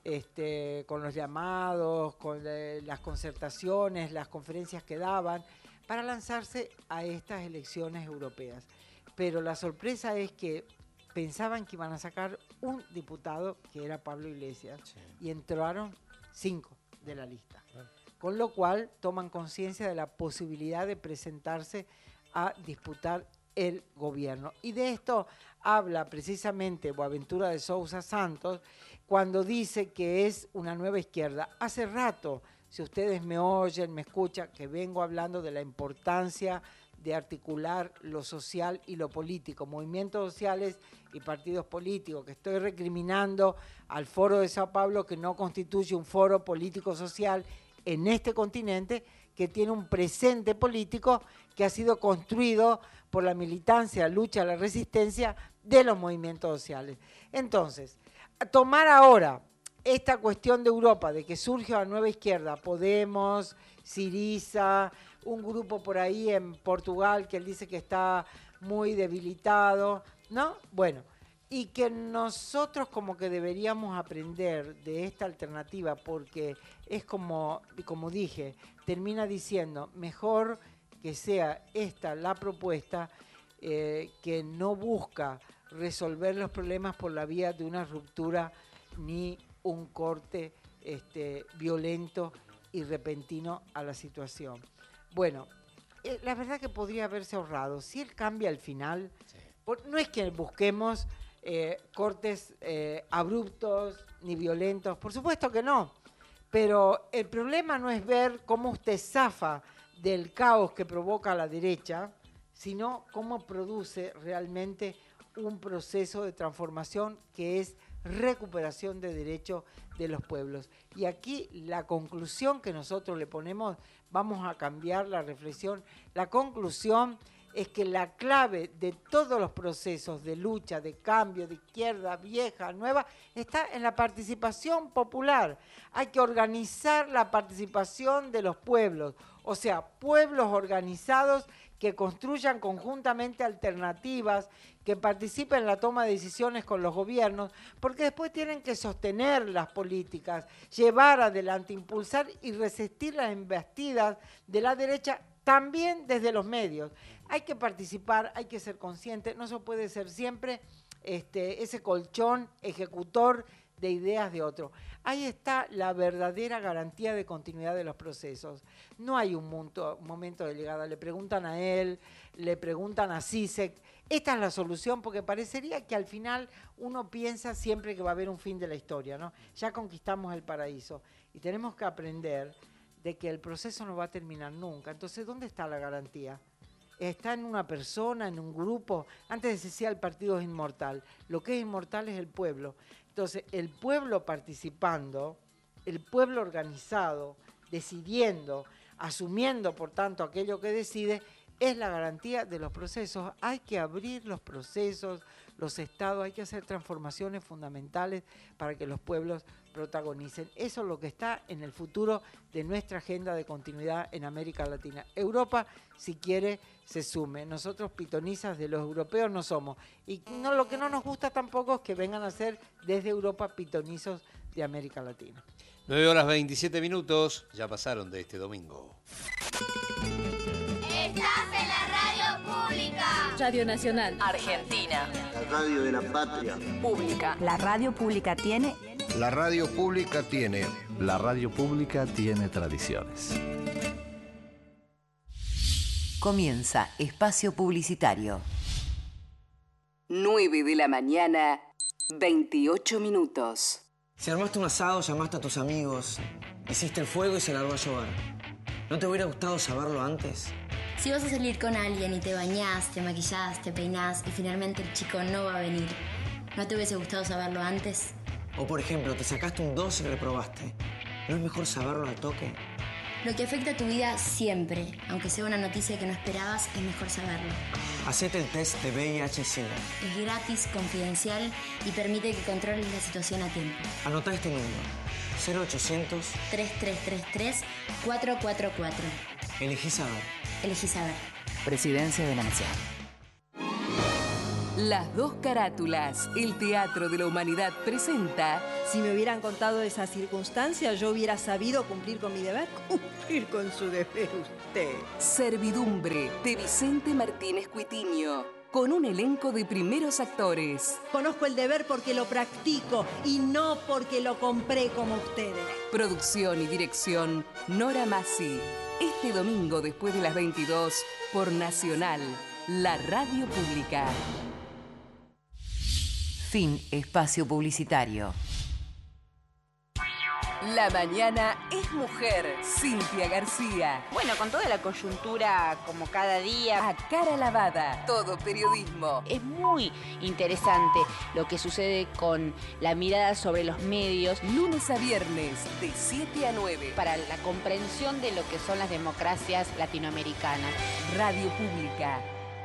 con los llamados, con las concertaciones, las conferencias que daban, para lanzarse a estas elecciones europeas. Pero la sorpresa es que pensaban que iban a sacar un diputado, que era Pablo Iglesias, y entraron 5 de la lista. Con lo cual toman conciencia de la posibilidad de presentarse a disputar el gobierno. Y de esto habla precisamente Boaventura de Sousa Santos cuando dice que es una nueva izquierda. Hace rato, si ustedes me oyen, me escuchan, que vengo hablando de la importancia de articular lo social y lo político, movimientos sociales y partidos políticos, que estoy recriminando al Foro de Sao Paulo que no constituye un foro político-social en este continente, que tiene un presente político que ha sido construido por la militancia, la lucha, la resistencia de los movimientos sociales. Entonces, tomar ahora esta cuestión de Europa, de que surge la nueva izquierda, Podemos, Syriza, un grupo por ahí en Portugal que él dice que está muy debilitado, ¿no? Bueno, y que nosotros como que deberíamos aprender de esta alternativa, porque es como dije, termina diciendo, mejor que sea esta la propuesta que no busca resolver los problemas por la vía de una ruptura ni un corte violento y repentino a la situación. Bueno, la verdad que podría haberse ahorrado. Si él cambia al final, no es que busquemos cortes abruptos ni violentos, por supuesto que no, pero el problema no es ver cómo usted zafa del caos que provoca la derecha, sino cómo produce realmente un proceso de transformación que es recuperación de derechos de los pueblos. Y aquí la conclusión que nosotros le ponemos, vamos a cambiar la reflexión, la conclusión es que la clave de todos los procesos de lucha, de cambio, de izquierda, vieja, nueva, está en la participación popular. Hay que organizar la participación de los pueblos, o sea, pueblos organizados que construyan conjuntamente alternativas, que participen en la toma de decisiones con los gobiernos, porque después tienen que sostener las políticas, llevar adelante, impulsar y resistir las embestidas de la derecha también desde los medios. Hay que participar, hay que ser consciente, no se puede ser siempre ese colchón ejecutor de ideas de otro. Ahí está la verdadera garantía de continuidad de los procesos. No hay un momento de llegada. Le preguntan a él, le preguntan a Zizek. Esta es la solución, porque parecería que al final uno piensa siempre que va a haber un fin de la historia, ¿no? Ya conquistamos el paraíso y tenemos que aprender de que el proceso no va a terminar nunca. Entonces, ¿dónde está la garantía? Está en una persona, en un grupo. Antes se decía el partido es inmortal. Lo que es inmortal es el pueblo. Entonces, el pueblo participando, el pueblo organizado, decidiendo, asumiendo, por tanto, aquello que decide, es la garantía de los procesos. Hay que abrir los procesos, los estados, hay que hacer transformaciones fundamentales para que los pueblos protagonicen. Eso es lo que está en el futuro de nuestra agenda de continuidad en América Latina. Europa, si quiere, se sume. Nosotros pitonizas de los europeos no somos. Y no, lo que no nos gusta tampoco es que vengan a ser desde Europa pitonizos de América Latina. 9:27, ya pasaron de este domingo. Estás en la radio pública. Radio Nacional. Argentina. La radio de la patria. Pública. La radio pública tiene... La radio pública tiene... La radio pública tiene tradiciones. Comienza Espacio Publicitario. 9 de la mañana, 28 minutos. Si armaste un asado, llamaste a tus amigos, hiciste el fuego y se largó a llover. ¿No te hubiera gustado saberlo antes? Si vas a salir con alguien y te bañás, te maquillás, te peinás y finalmente el chico no va a venir, ¿no te hubiese gustado saberlo antes? O por ejemplo, te sacaste un 2 y reprobaste. ¿No es mejor saberlo al toque? Lo que afecta a tu vida siempre, aunque sea una noticia que no esperabas, es mejor saberlo. Hacete el test de VIH-Sida. Es gratis, confidencial y permite que controles la situación a tiempo. Anotá este número. 0800-3333-444. Elegí saber. Elegí saber. Presidencia de la Nación. Las dos carátulas, el Teatro de la Humanidad presenta... Si me hubieran contado esa circunstancia, yo hubiera sabido cumplir con mi deber. Cumplir con su deber usted. Servidumbre, de Vicente Martínez Cuitiño, con un elenco de primeros actores. Conozco el deber porque lo practico y no porque lo compré como ustedes. Producción y dirección, Nora Massi. Este domingo, después de las 22, por Nacional, la radio pública. Fin Espacio Publicitario. La mañana es mujer, Cintia García. Bueno, con toda la coyuntura, como cada día. A cara lavada, todo periodismo. Es muy interesante lo que sucede con la mirada sobre los medios. Lunes a viernes, de 7 a 9. Para la comprensión de lo que son las democracias latinoamericanas. Radio Pública.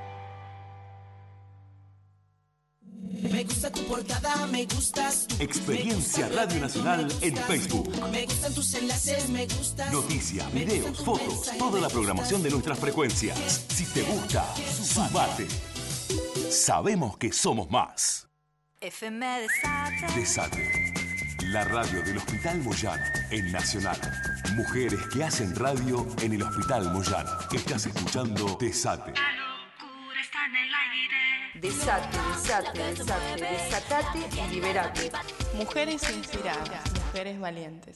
Me gusta tu portada, me gustas tú. Experiencia Radio Nacional en Facebook. Me gustan tus enlaces, me gustas. Noticias, videos, fotos, toda la programación de nuestras frecuencias. Si te gusta, sumate. Sabemos que somos más. FM Desate. Desate. La radio del Hospital Moyano en Nacional. Mujeres que hacen radio en el Hospital Moyano. Estás escuchando Desate. Desate, desate, desate, desatate y liberate. Mujeres inspiradas, mujeres valientes.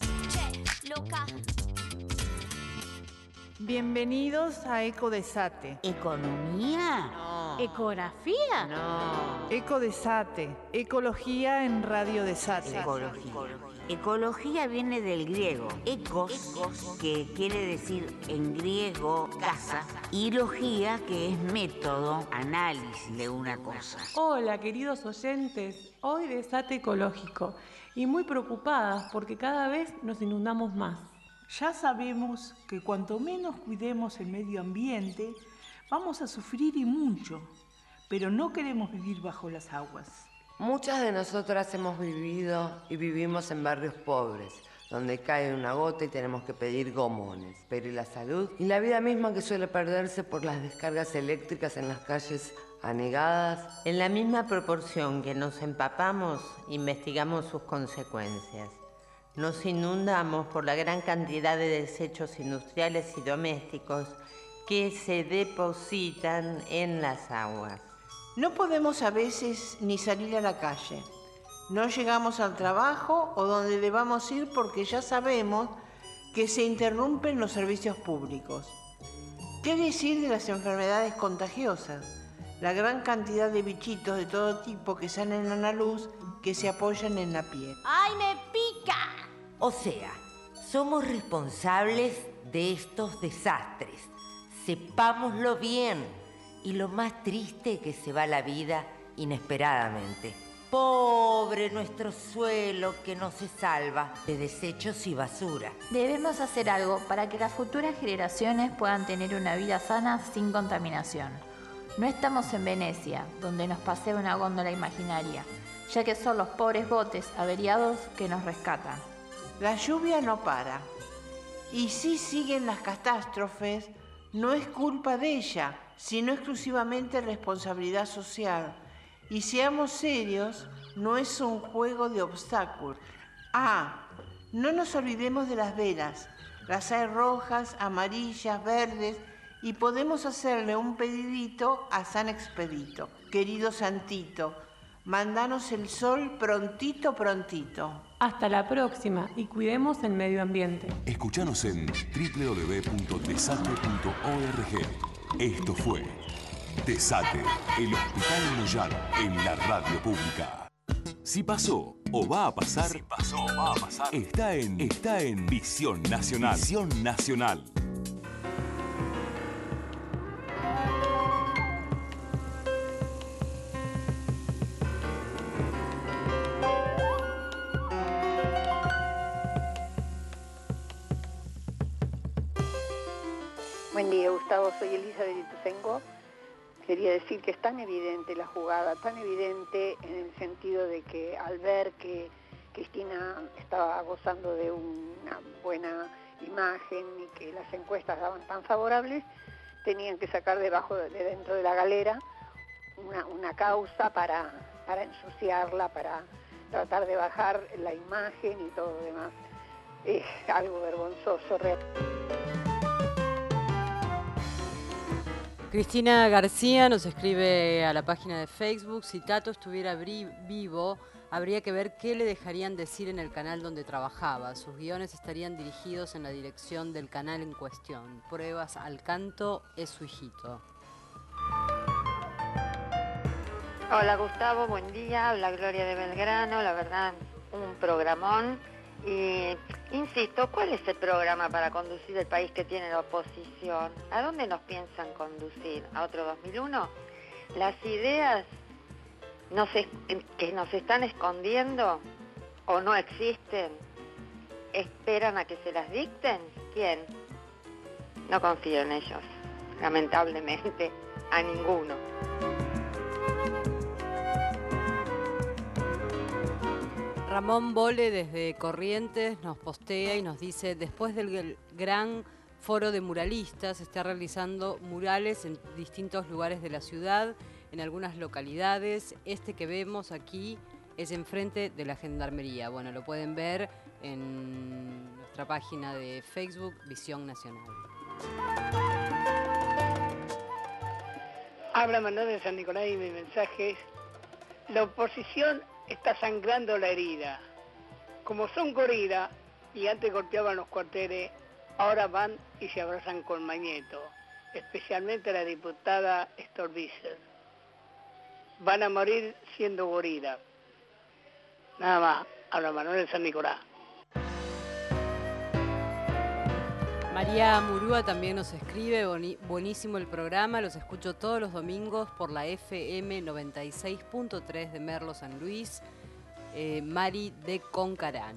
Bienvenidos a Ecodesate. ¿Economía? No. ¿Ecografía? No. Ecodesate, ecología en Radio Desate. Ecología. Ecología viene del griego, ecos, que quiere decir en griego casa, y logía, que es método, análisis de una cosa. Hola, queridos oyentes, hoy Desate Ecológico, y muy preocupadas porque cada vez nos inundamos más. Ya sabemos que cuanto menos cuidemos el medio ambiente, vamos a sufrir y mucho, pero no queremos vivir bajo las aguas. Muchas de nosotras hemos vivido y vivimos en barrios pobres, donde cae una gota y tenemos que pedir gomones. Pero ¿y la salud? Y la vida misma que suele perderse por las descargas eléctricas en las calles anegadas. En la misma proporción que nos empapamos, investigamos sus consecuencias. Nos inundamos por la gran cantidad de desechos industriales y domésticos que se depositan en las aguas. No podemos a veces ni salir a la calle. No llegamos al trabajo o donde debamos ir porque ya sabemos que se interrumpen los servicios públicos. ¿Qué decir de las enfermedades contagiosas? La gran cantidad de bichitos de todo tipo que salen a la luz que se apoyan en la piel. ¡Ay, me pica! O sea, somos responsables de estos desastres. Sepámoslo bien. Y lo más triste es que se va la vida inesperadamente. Pobre nuestro suelo que no se salva de desechos y basura. Debemos hacer algo para que las futuras generaciones puedan tener una vida sana sin contaminación. No estamos en Venecia, donde nos pasea una góndola imaginaria, ya que son los pobres botes averiados que nos rescatan. La lluvia no para. Y si siguen las catástrofes, no es culpa de ella, sino exclusivamente responsabilidad social. Y seamos serios, no es un juego de obstáculos. No nos olvidemos de las velas. Las hay rojas, amarillas, verdes, y podemos hacerle un pedidito a San Expedito. Querido Santito, mandanos el sol prontito, prontito. Hasta la próxima y cuidemos el medio ambiente. Escuchanos en www.desate.org. Esto fue Desate, el Hospital Moyano en la radio pública. Si pasó o va a pasar, está en Visión Nacional. Visión Nacional. Buen día, Gustavo. Soy Elisa de Ituzaingó. Quería decir que es tan evidente la jugada, tan evidente en el sentido de que al ver que Cristina estaba gozando de una buena imagen y que las encuestas daban tan favorables, tenían que sacar de dentro de la galera una causa para ensuciarla, para tratar de bajar la imagen y todo lo demás. Es algo vergonzoso realmente. Cristina García nos escribe a la página de Facebook: si Tato estuviera vivo, habría que ver qué le dejarían decir en el canal donde trabajaba. Sus guiones estarían dirigidos en la dirección del canal en cuestión. Pruebas al canto es su hijito. Hola Gustavo, buen día. Habla Gloria de Belgrano. La verdad, un programón. Y insisto, ¿cuál es el programa para conducir el país que tiene la oposición? ¿A dónde nos piensan conducir? ¿A otro 2001? Las ideas que nos están escondiendo o no existen, ¿esperan a que se las dicten? ¿Quién? No confío en ellos, lamentablemente, a ninguno. Ramón Bole desde Corrientes nos postea y nos dice: después del gran foro de muralistas, se está realizando murales en distintos lugares de la ciudad, en algunas localidades. Este que vemos aquí es enfrente de la Gendarmería. Bueno, lo pueden ver en nuestra página de Facebook, Visión Nacional. Habla Manuel de San Nicolás y mi mensaje es: la oposición está sangrando la herida. Como son gorilas y antes golpeaban los cuarteles, ahora van y se abrazan con Mañeto, especialmente la diputada Stolbizer. Van a morir siendo gorilas. Nada más. Habla Manuel de San Nicolás. María Murúa también nos escribe: buenísimo el programa, los escucho todos los domingos por la FM 96.3 de Merlo San Luis. Mari de Concarán.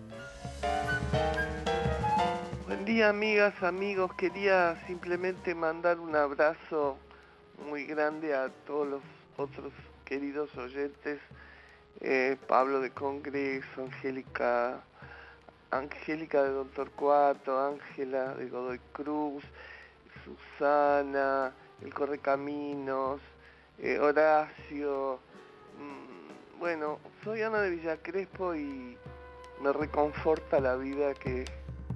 Buen día, amigas, amigos. Quería simplemente mandar un abrazo muy grande a todos los otros queridos oyentes. Pablo de Congreso, Angélica de Don Torcuato, Ángela de Godoy Cruz, Susana, el Correcaminos, Horacio. Bueno, soy Ana de Villa Crespo y me reconforta la vida que...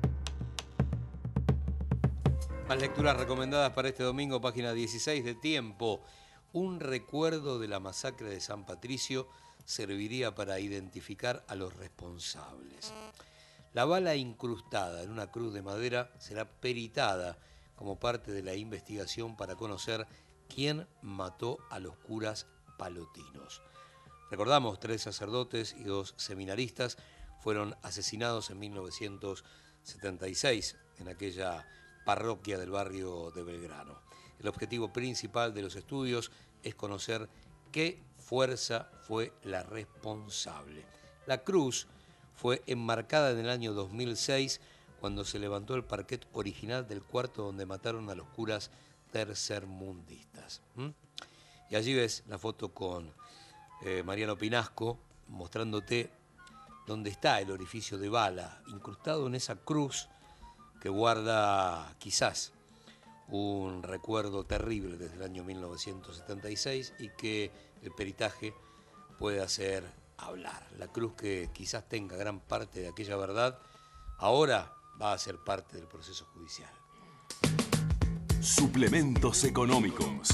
Más lecturas recomendadas para este domingo, página 16 de Tiempo. Un recuerdo de la masacre de San Patricio serviría para identificar a los responsables. La bala incrustada en una cruz de madera será peritada como parte de la investigación para conocer quién mató a los curas palotinos. Recordamos, 3 sacerdotes y 2 seminaristas fueron asesinados en 1976 en aquella parroquia del barrio de Belgrano. El objetivo principal de los estudios es conocer qué fuerza fue la responsable. La cruz fue enmarcada en el año 2006 cuando se levantó el parquet original del cuarto donde mataron a los curas tercermundistas. Y allí ves la foto con Mariano Pinasco mostrándote dónde está el orificio de bala, incrustado en esa cruz que guarda quizás un recuerdo terrible desde el año 1976 y que el peritaje puede hacer hablar. La cruz que quizás tenga gran parte de aquella verdad, ahora va a ser parte del proceso judicial. Suplementos económicos.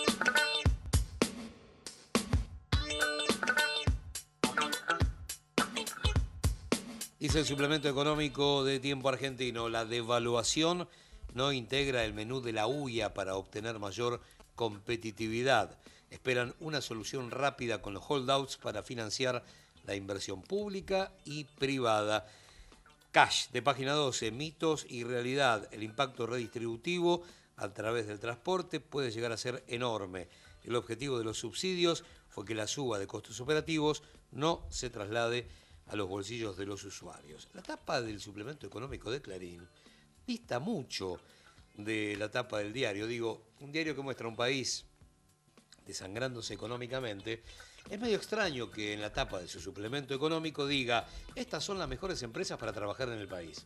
Dice el suplemento económico de Tiempo Argentino, la devaluación no integra el menú de la UIA para obtener mayor competitividad. Esperan una solución rápida con los holdouts para financiar la inversión pública y privada. Cash, de página 12, mitos y realidad. El impacto redistributivo a través del transporte puede llegar a ser enorme. El objetivo de los subsidios fue que la suba de costos operativos no se traslade a los bolsillos de los usuarios. La tapa del suplemento económico de Clarín dista mucho de la tapa del diario. Digo, un diario que muestra un país desangrándose económicamente. Es medio extraño que en la tapa de su suplemento económico diga, estas son las mejores empresas para trabajar en el país.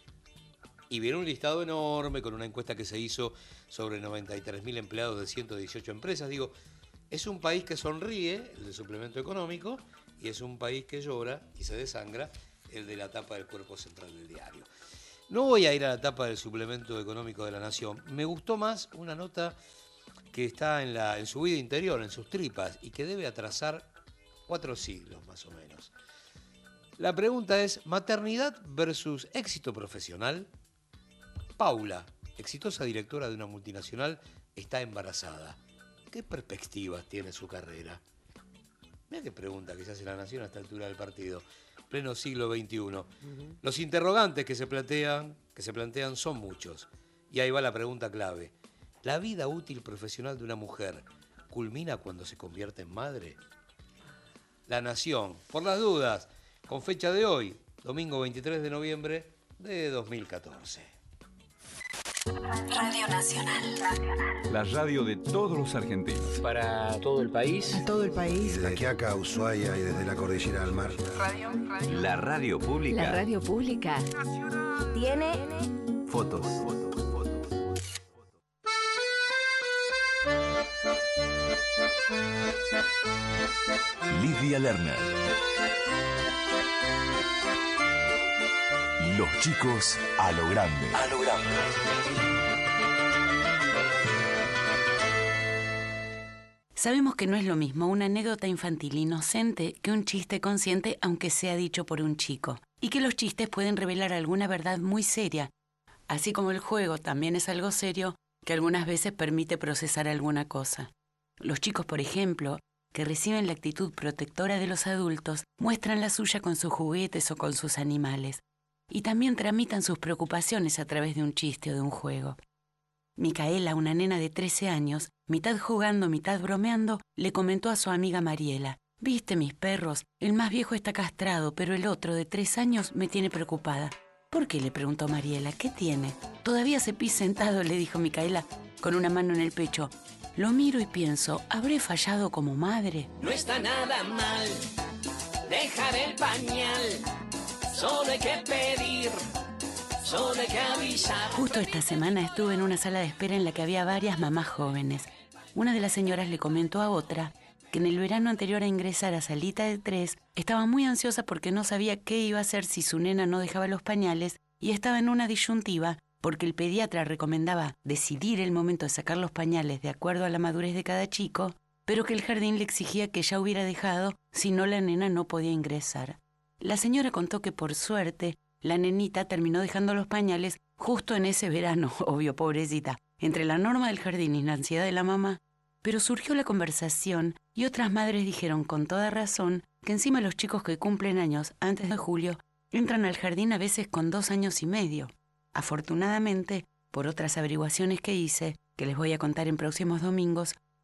Y viene un listado enorme con una encuesta que se hizo sobre 93.000 empleados de 118 empresas. Digo, es un país que sonríe, el del suplemento económico, y es un país que llora y se desangra, el de la tapa del cuerpo central del diario. No voy a ir a la tapa del suplemento económico de La Nación. Me gustó más una nota que está en su vida interior, en sus tripas, y que debe atrasar 4 siglos más o menos. La pregunta es, ¿maternidad versus éxito profesional? Paula, exitosa directora de una multinacional, está embarazada. ¿Qué perspectivas tiene su carrera? Mira qué pregunta que se hace La Nación a esta altura del partido, pleno siglo XXI. Los interrogantes que se plantean son muchos. Y ahí va la pregunta clave. ¿La vida útil profesional de una mujer culmina cuando se convierte en madre? La Nación, por las dudas, con fecha de hoy, domingo 23 de noviembre de 2014. Radio Nacional. La radio de todos los argentinos. Para todo el país. A todo el país. Desde Quiaca a Ushuaia y desde la cordillera al mar. La radio pública. La radio pública. Tiene Fotos. Lidia Lerner. Los chicos a lo grande. A lo grande. Sabemos que no es lo mismo una anécdota infantil inocente que un chiste consciente, aunque sea dicho por un chico, y que los chistes pueden revelar alguna verdad muy seria, así como el juego también es algo serio que algunas veces permite procesar alguna cosa. Los chicos, por ejemplo, que reciben la actitud protectora de los adultos, muestran la suya con sus juguetes o con sus animales, y también tramitan sus preocupaciones a través de un chiste o de un juego. Micaela, una nena de 13 años, mitad jugando, mitad bromeando, le comentó a su amiga Mariela: «¿Viste mis perros? El más viejo está castrado, pero el otro, de 3 años, me tiene preocupada». «¿Por qué?», le preguntó Mariela. «¿Qué tiene?». «Todavía se pis sentado», le dijo Micaela, con una mano en el pecho. «Lo miro y pienso, ¿habré fallado como madre?». No está nada mal dejar el pañal, solo hay que pedir, solo hay que avisar. Justo esta semana estuve en una sala de espera en la que había varias mamás jóvenes. Una de las señoras le comentó a otra que en el verano anterior a ingresar a salita de 3 estaba muy ansiosa porque no sabía qué iba a hacer si su nena no dejaba los pañales y estaba en una disyuntiva porque el pediatra recomendaba decidir el momento de sacar los pañales de acuerdo a la madurez de cada chico, pero que el jardín le exigía que ya hubiera dejado, si no la nena no podía ingresar. La señora contó que por suerte la nenita terminó dejando los pañales justo en ese verano, obvio, pobrecita, entre la norma del jardín y la ansiedad de la mamá. Pero surgió la conversación y otras madres dijeron con toda razón que encima los chicos que cumplen años antes de julio entran al jardín a veces con 2 años y medio. Afortunadamente, por otras averiguaciones que hice, que les voy a contar en próximos domingos,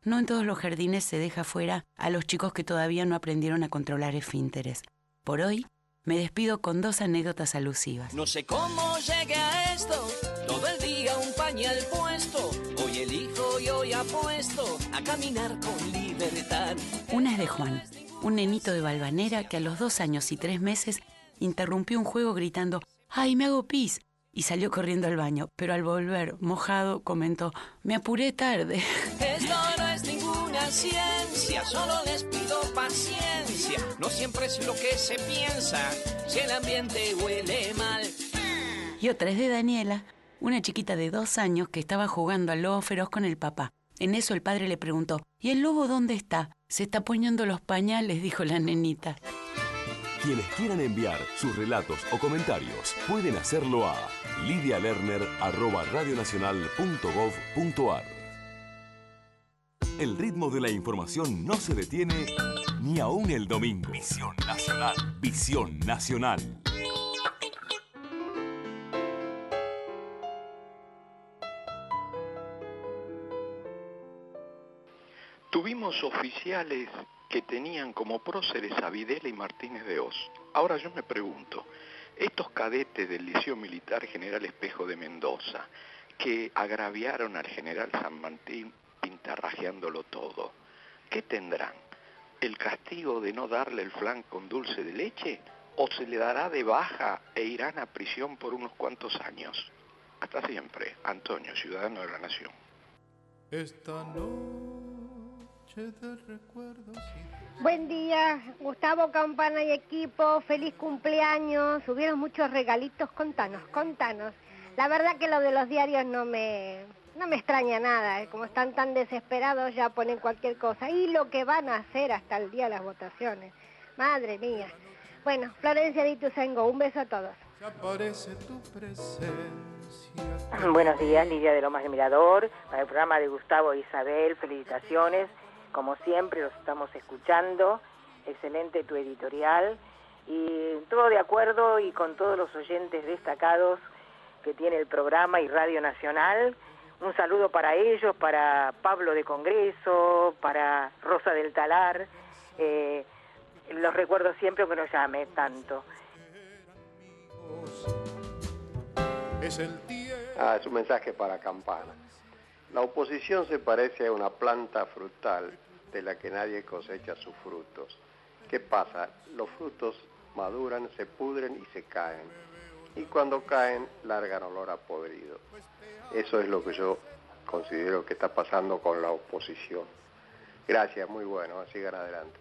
no en todos los jardines se deja fuera a los chicos que todavía no aprendieron a controlar esfínteres. Por hoy, me despido con 2 anécdotas alusivas. No sé cómo llegué a esto, todo el día un pañal puesto. Hoy elijo y hoy apuesto a caminar con libertad. Una es de Juan, un nenito de Valvanera que a los 2 años y 3 meses interrumpió un juego gritando ¡ay, me hago pis! Y salió corriendo al baño, pero al volver, mojado, comentó ¡me apuré tarde! Esto no es ninguna ciencia, solo les pido paciencia. No siempre es lo que se piensa, si el ambiente huele mal. Y otra es de Daniela, una chiquita de 2 años que estaba jugando al lobo feroz con el papá. En eso el padre le preguntó ¿y el lobo dónde está? Se está poniendo los pañales, dijo la nenita. Quienes quieran enviar sus relatos o comentarios pueden hacerlo a lidialerner@radionacional.gov.ar. El ritmo de la información no se detiene ni aún el domingo. Visión Nacional. Visión Nacional. Tuvimos oficiales que tenían como próceres a Videla y Martínez de Hoz. Ahora yo me pregunto, estos cadetes del Liceo Militar General Espejo de Mendoza, que agraviaron al general San Martín pintarrajeándolo todo, ¿qué tendrán? ¿El castigo de no darle el flan con dulce de leche? ¿O se le dará de baja e irán a prisión por unos cuantos años? Hasta siempre, Antonio, ciudadano de la Nación. Esta noche de recuerdos. Buen día, Gustavo, Campana y equipo, feliz cumpleaños. Hubieron muchos regalitos, contanos. La verdad que lo de los diarios no me extraña nada, como están tan desesperados ya ponen cualquier cosa. Y lo que van a hacer hasta el día de las votaciones, madre mía. Bueno, Florencia de Ituzaingó, un beso a todos. Aparece tu presencia. Buenos días, Lidia de Lomas de Mirador, para el programa de Gustavo e Isabel, felicitaciones, como siempre los estamos escuchando, excelente tu editorial, y todo de acuerdo y con todos los oyentes destacados que tiene el programa y Radio Nacional. Un saludo para ellos, para Pablo de Congreso, para Rosa del Talar, los recuerdo siempre que nos llame tanto. Es el día. Es un mensaje para Campana. La oposición se parece a una planta frutal de la que nadie cosecha sus frutos. ¿Qué pasa? Los frutos maduran, se pudren y se caen. Y cuando caen, largan olor a podrido. Eso es lo que yo considero que está pasando con la oposición. Gracias, muy bueno, sigan adelante.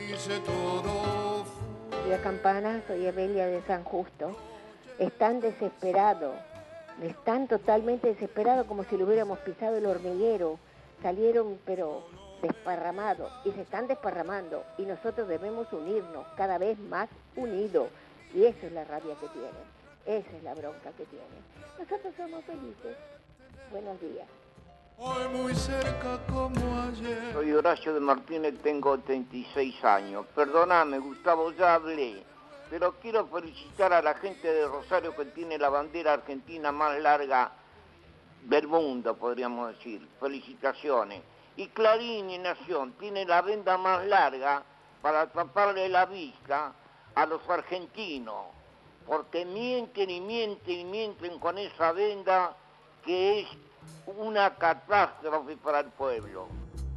Hola Campana, soy Evelia de San Justo. Están desesperados, están totalmente desesperados como si le hubiéramos pisado el hormiguero. Salieron pero desparramados y se están desparramando y nosotros debemos unirnos cada vez más unidos. Y esa es la rabia que tienen, esa es la bronca que tienen. Nosotros somos felices. Buenos días. Hoy muy cerca como ayer. Soy Horacio de Martínez, tengo 36 años. Perdóname, Gustavo, ya hablé. Pero quiero felicitar a la gente de Rosario que tiene la bandera argentina más larga del mundo, podríamos decir. Felicitaciones. Y Clarín y Nación tiene la venda más larga para taparle la vista a los argentinos. Porque mienten y mienten y mienten con esa venda que es una catástrofe para el pueblo.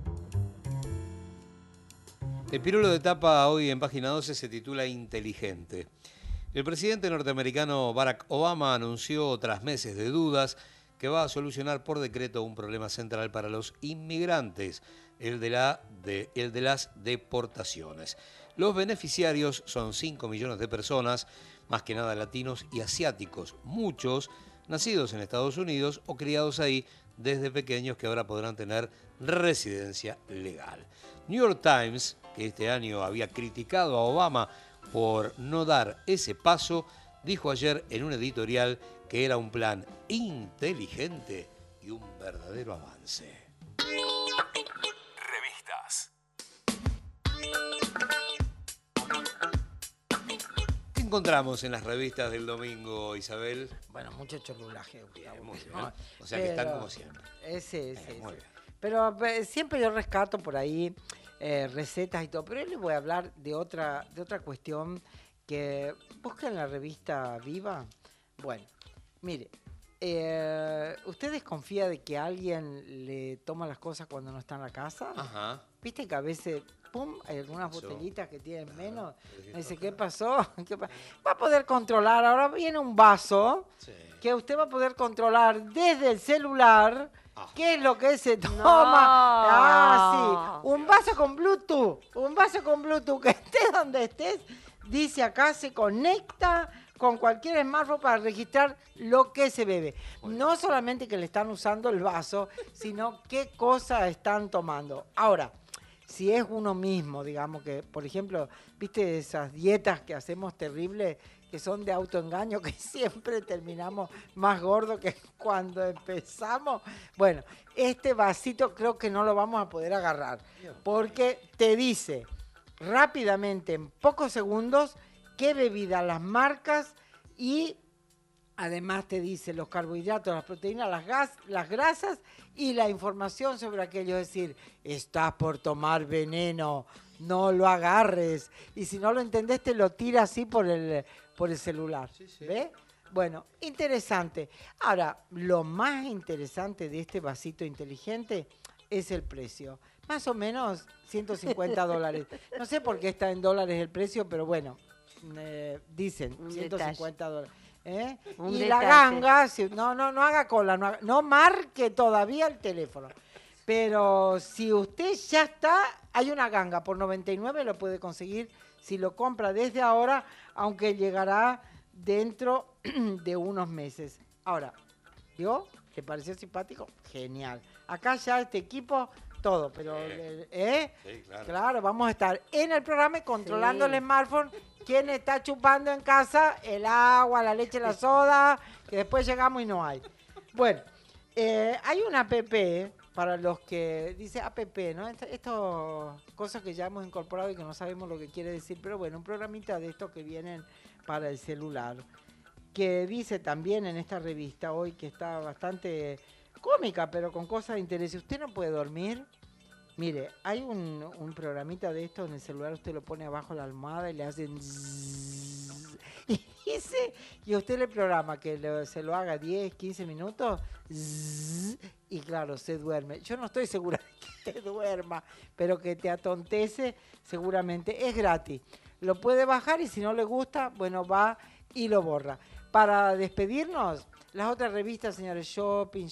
El pirulo de tapa hoy en página 12 se titula Inteligente. El presidente norteamericano Barack Obama anunció, tras meses de dudas, que va a solucionar por decreto un problema central para los inmigrantes, el de las deportaciones. Los beneficiarios son 5 millones de personas, más que nada latinos y asiáticos, muchos nacidos en Estados Unidos o criados ahí desde pequeños que ahora podrán tener residencia legal. New York Times, que este año había criticado a Obama por no dar ese paso, dijo ayer en un editorial que era un plan inteligente y un verdadero avance. Revistas. ¿Qué encontramos en las revistas del domingo, Isabel? Bueno, mucho chorrulaje, Gustavo. Muy bien. O sea que están como siempre. Sí. Muy bien. Pero siempre yo rescato por ahí recetas y todo. Pero hoy les voy a hablar de otra cuestión que busquen la revista Viva. Bueno, mire, ¿usted desconfía de que alguien le toma las cosas cuando no está en la casa? Ajá. ¿Viste que a veces, pum, hay algunas botellitas que tienen menos? Me dice, ¿qué pasó? Va a poder controlar, ahora viene un vaso que usted va a poder controlar desde el celular. ¿Qué es lo que se toma? Sí, un vaso con Bluetooth, que estés donde estés, dice acá, se conecta con cualquier smartphone para registrar lo que se bebe. No solamente que le están usando el vaso, sino qué cosas están tomando. Ahora, si es uno mismo, digamos que, por ejemplo, viste esas dietas que hacemos terribles, que son de autoengaño, que siempre terminamos más gordos que cuando empezamos. Bueno, este vasito creo que no lo vamos a poder agarrar, porque te dice rápidamente, en pocos segundos, qué bebida, las marcas y además te dice los carbohidratos, las proteínas, las grasas y la información sobre aquello. Es decir, estás por tomar veneno, no lo agarres. Y si no lo entendés, te lo tira así por el celular. ¿Ves? Bueno, interesante. Ahora, lo más interesante de este vasito inteligente es el precio. Más o menos $150. No sé por qué está en dólares el precio, pero bueno, dicen $150. Y la ganga, no haga cola, no marque todavía el teléfono. Pero si usted ya está, hay una ganga por 99, lo puede conseguir si lo compra desde ahora, aunque llegará dentro de unos meses. Ahora, ¿vio? ¿Te pareció simpático? Genial. Acá ya este equipo, todo, pero Sí, claro. Claro, vamos a estar en el programa controlando el smartphone. ¿Quién está chupando en casa? El agua, la leche, la soda, que después llegamos y no hay. Bueno, hay una app para los que dice app, ¿no? Estas cosas que ya hemos incorporado y que no sabemos lo que quiere decir, pero bueno, un programita de estos que vienen para el celular, que dice también en esta revista hoy que está bastante cómica, pero con cosas de interés. Si usted no puede dormir, mire, hay un programita de esto en el celular, usted lo pone abajo de la almohada y le hacen zzz, y dice, y usted le programa que se lo haga 10, 15 minutos zzz, y claro, se duerme. Yo no estoy segura de que te duerma, pero que te atontece seguramente. Es gratis. Lo puede bajar y si no le gusta, bueno, va y lo borra. Para despedirnos, las otras revistas, señores, shopping.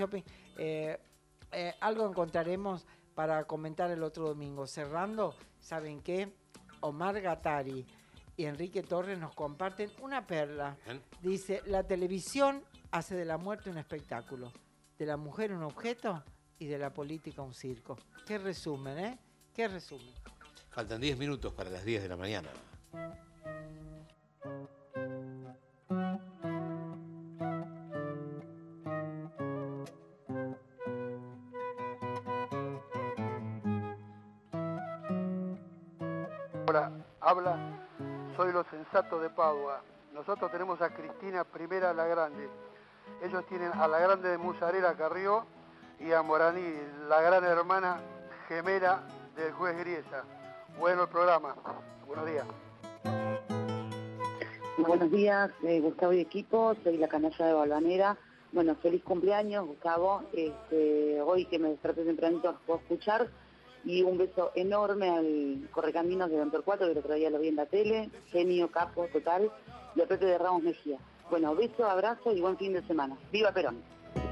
Algo encontraremos para comentar el otro domingo. Cerrando, ¿saben qué? Omar Gattari y Enrique Torres nos comparten una perla. Dice, la televisión hace de la muerte un espectáculo, de la mujer un objeto y de la política un circo. Qué resumen, ¿eh? Qué resumen. Faltan 10 minutos para las 10 de la mañana. Ahora habla, soy los sensatos de Padua. Nosotros tenemos a Cristina I la Grande. Ellos tienen a la Grande de Musarela Carrió y a Moraní, la gran hermana gemela del juez Griesa. Bueno el programa. Buenos días. Buenos días, Gustavo y equipo. Soy la canalla de Balvanera. Bueno, feliz cumpleaños, Gustavo. Hoy que me desperté tempranito los puedo escuchar. Y un beso enorme al Correcaminos de Don Torcuato, que el otro día lo vi en la tele. Genio, capo, total. Y a Pepe de Ramos Mejía. Bueno, beso, abrazo y buen fin de semana. ¡Viva Perón!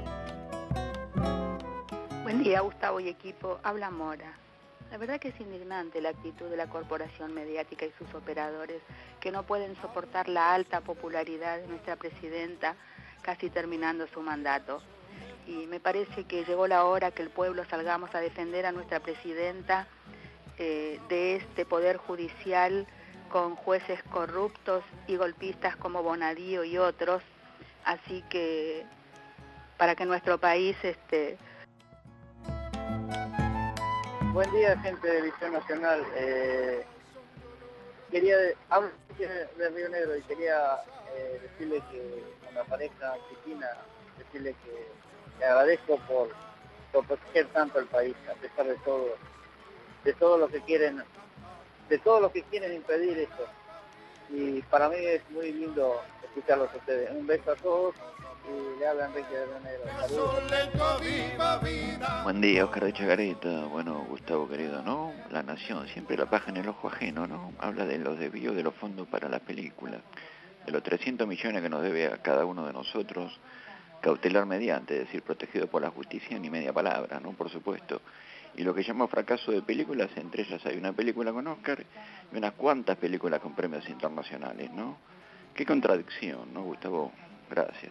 Buen día, Gustavo y equipo. Habla Mora. La verdad que es indignante la actitud de la corporación mediática y sus operadores, que no pueden soportar la alta popularidad de nuestra presidenta casi terminando su mandato. Y me parece que llegó la hora que el pueblo salgamos a defender a nuestra presidenta de este poder judicial con jueces corruptos y golpistas como Bonadío y otros. Así que para que nuestro país... Buen día, gente de Visión Nacional. Hablo de Río Negro y quería decirle que con la pareja Cristina, decirle que le agradezco por por proteger tanto al país, a pesar de todo lo que quieren, de todos los que quieren impedir esto. Y para mí es muy lindo escucharlos a ustedes. Un beso a todos y le habla Enrique de Negro. Buen día, Oscar de Chacareta. Bueno, Gustavo querido, ¿no? La Nación, siempre la paja en el ojo ajeno, ¿no? Habla de los desvíos de los fondos para las películas, de los 300 millones que nos debe a cada uno de nosotros, cautelar mediante, es decir, protegido por la justicia, ni media palabra, ¿no? Por supuesto. Y lo que llama fracaso de películas, entre ellas hay una película con Oscar y unas cuantas películas con premios internacionales, ¿no? Qué contradicción, ¿no, Gustavo? Gracias.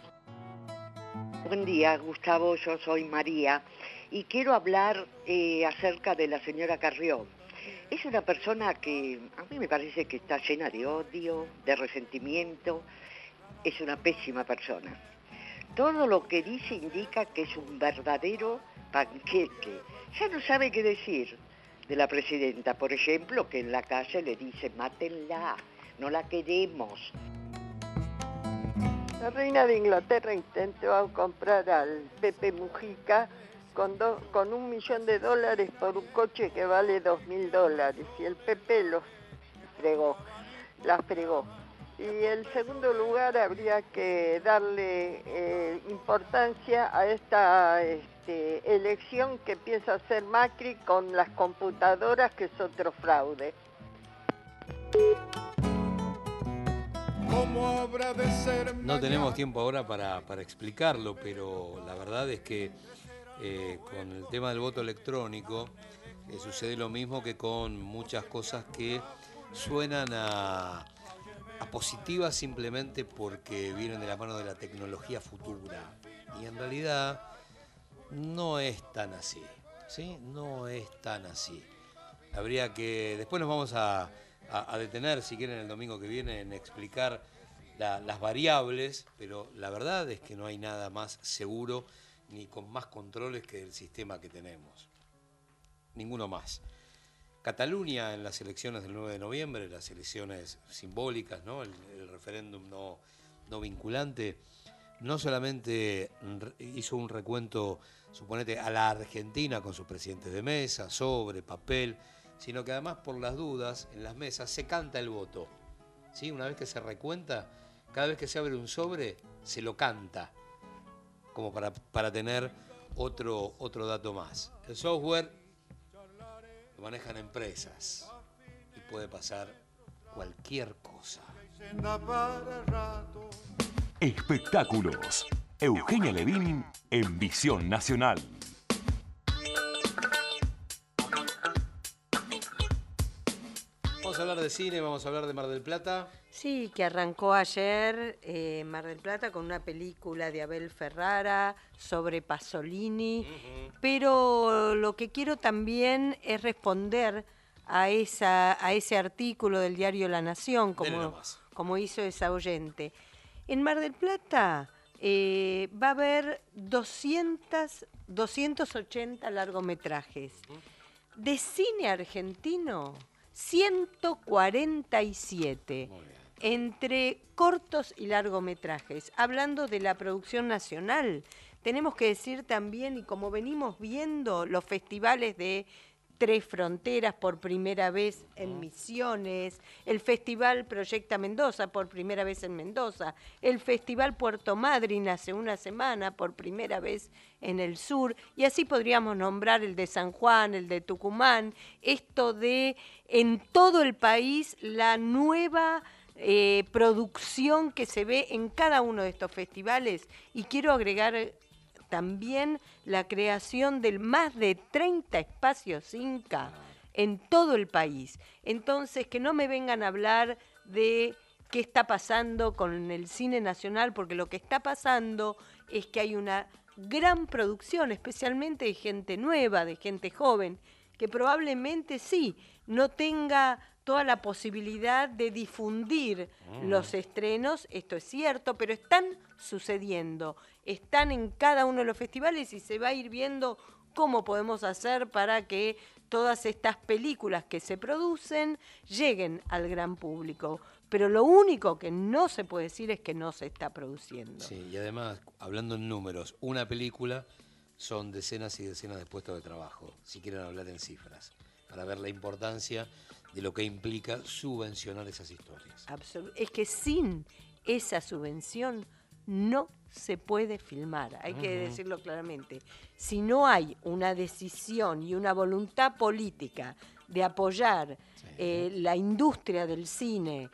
Buen día, Gustavo, yo soy María y quiero hablar acerca de la señora Carrió. Es una persona que a mí me parece que está llena de odio, de resentimiento, es una pésima persona. Todo lo que dice indica que es un verdadero panqueque. Ya no sabe qué decir de la presidenta, por ejemplo, que en la calle le dice, mátenla, no la queremos. La reina de Inglaterra intentó comprar al Pepe Mujica con $1 millón por un coche que vale $2.000 y el Pepe la fregó. Y en segundo lugar habría que darle importancia a esta elección que piensa hacer Macri con las computadoras, que es otro fraude. No tenemos tiempo ahora para explicarlo, pero la verdad es que con el tema del voto electrónico sucede lo mismo que con muchas cosas que suenan a positivas simplemente porque vienen de la mano de la tecnología futura. Y en realidad no es tan así, ¿sí? No es tan así. Habría que... Después nos vamos a detener, si quieren, el domingo que viene en explicar las variables, pero la verdad es que no hay nada más seguro ni con más controles que el sistema que tenemos. Ninguno más. Cataluña en las elecciones del 9 de noviembre, las elecciones simbólicas, ¿no? El referéndum no vinculante, no solamente hizo un recuento, suponete, a la Argentina con sus presidentes de mesa, sobre, papel, sino que además por las dudas en las mesas se canta el voto, ¿sí? Una vez que se recuenta, cada vez que se abre un sobre, se lo canta, como para tener otro dato más. El software lo manejan empresas y puede pasar cualquier cosa. Espectáculos. Eugenia Levin en Visión Nacional. Vamos a hablar de cine, vamos a hablar de Mar del Plata. Sí, que arrancó ayer Mar del Plata con una película de Abel Ferrara sobre Pasolini, pero lo que quiero tambiung es responder a ese artículo del diario La Nación, como hizo esa oyente. En Mar del Plata va a haber 280 largometrajes. De cine argentino, 147. Entre cortos y largometrajes. Hablando de la producción nacional, tenemos que decir también, y como venimos viendo, los festivales de Tres Fronteras por primera vez en Misiones, el Festival Proyecta Mendoza por primera vez en Mendoza, el Festival Puerto Madryn hace una semana por primera vez en el sur, y así podríamos nombrar el de San Juan, el de Tucumán, esto de en todo el país la nueva producción que se ve en cada uno de estos festivales. Y quiero agregar también la creación de más de 30 espacios Inca en todo el país. Entonces, que no me vengan a hablar de qué está pasando con el cine nacional, porque lo que está pasando es que hay una gran producción, especialmente de gente nueva, de gente joven, que probablemente sí, no tenga toda la posibilidad de difundir los estrenos, esto es cierto, pero están sucediendo, están en cada uno de los festivales y se va a ir viendo cómo podemos hacer para que todas estas películas que se producen lleguen al gran público. Pero lo único que no se puede decir es que no se está produciendo. Sí, y además, hablando en números, una película son decenas y decenas de puestos de trabajo, si quieren hablar en cifras, para ver la importancia de lo que implica subvencionar esas historias. Es que sin esa subvención no se puede filmar, hay que decirlo claramente. Si no hay una decisión y una voluntad política de apoyar la industria del cine,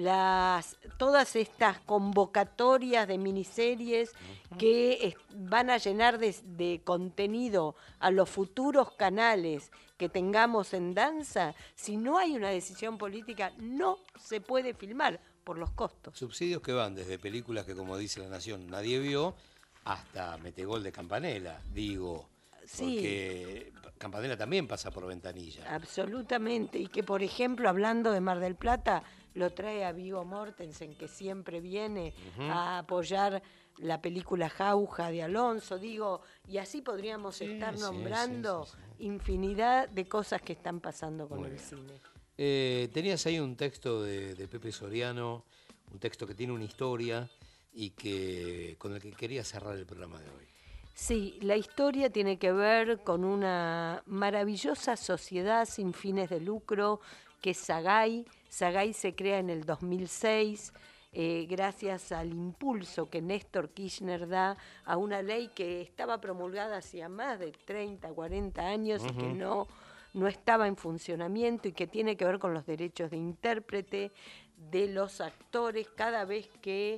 todas estas convocatorias de miniseries que van a llenar de contenido a los futuros canales que tengamos en danza, si no hay una decisión política no se puede filmar por los costos. Subsidios que van desde películas que, como dice La Nación, nadie vio, hasta Metegol de Campanella, digo. Sí. Porque Campanella también pasa por Ventanilla. Absolutamente, y que por ejemplo, hablando de Mar del Plata, lo trae a Viggo Mortensen, que siempre viene a apoyar la película Jauja de Alonso, digo, y así podríamos estar nombrando infinidad de cosas que están pasando con el cine. Tenías ahí un texto de Pepe Soriano, un texto que tiene una historia y con el que quería cerrar el programa de hoy. Sí, la historia tiene que ver con una maravillosa sociedad sin fines de lucro que es SAGAI. SAGAI se crea en el 2006 gracias al impulso que Néstor Kirchner da a una ley que estaba promulgada hacía más de 30, 40 años y que no estaba en funcionamiento y que tiene que ver con los derechos de intérprete de los actores cada vez que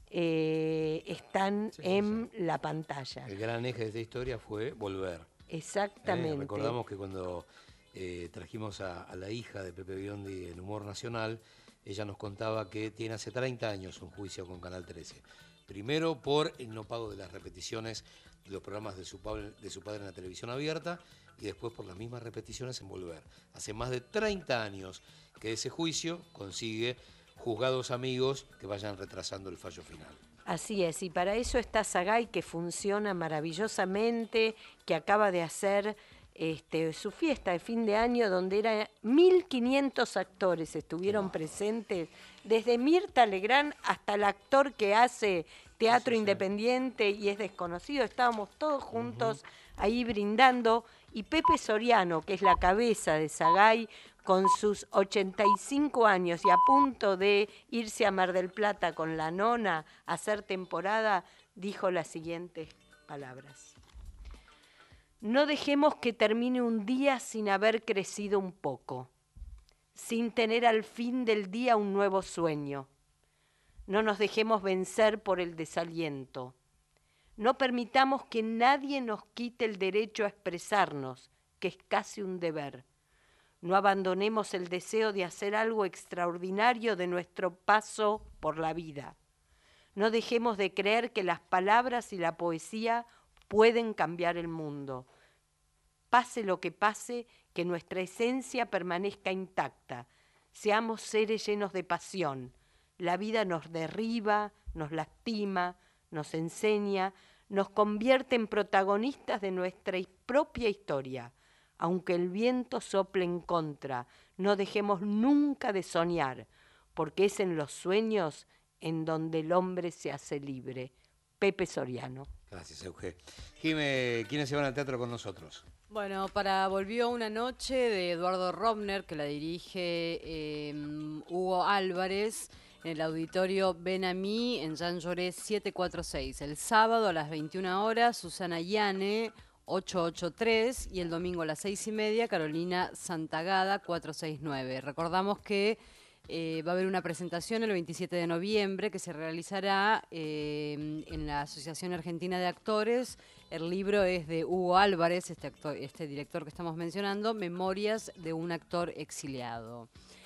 están en la pantalla. El gran eje de esta historia fue Volver. Exactamente. Recordamos que cuando trajimos a la hija de Pepe Biondi en Humor Nacional, ella nos contaba que tiene hace 30 años un juicio con Canal 13. Primero por el no pago de las repeticiones de los programas de su padre en la televisión abierta y después por las mismas repeticiones en Volver. Hace más de 30 años que ese juicio consigue juzgados amigos que vayan retrasando el fallo final. Así es, y para eso está SAGAI, que funciona maravillosamente, que acaba de hacer su fiesta de fin de año, donde 1.500 actores estuvieron presentes, desde Mirta Legrand hasta el actor que hace teatro independiente y es desconocido. Estábamos todos juntos ahí brindando, y Pepe Soriano, que es la cabeza de SAGAI, con sus 85 años y a punto de irse a Mar del Plata con la nona a hacer temporada, dijo las siguientes palabras: no dejemos que termine un día sin haber crecido un poco, sin tener al fin del día un nuevo sueño. No nos dejemos vencer por el desaliento. No permitamos que nadie nos quite el derecho a expresarnos, que es casi un deber. No abandonemos el deseo de hacer algo extraordinario de nuestro paso por la vida. No dejemos de creer que las palabras y la poesía pueden cambiar el mundo. Pase lo que pase, que nuestra esencia permanezca intacta. Seamos seres llenos de pasión. La vida nos derriba, nos lastima, nos enseña, nos convierte en protagonistas de nuestra propia historia. Aunque el viento sople en contra, no dejemos nunca de soñar, porque es en los sueños en donde el hombre se hace libre. Pepe Soriano. Gracias, Euge. Jime, ¿quiénes se van al teatro con nosotros? Bueno, Volvió una noche de Eduardo Robner, que la dirige Hugo Álvarez, en el auditorio Ven a mí, en Jean Jaurès 746. El sábado a las 21 horas, Susana Yane, 883, y el domingo a las 6:30, Carolina Santagada, 469. Recordamos que va a haber una presentación el 27 de noviembre que se realizará en la Asociación Argentina de Actores. El libro es de Hugo Álvarez, este director que estamos mencionando, Memorias de un actor exiliado.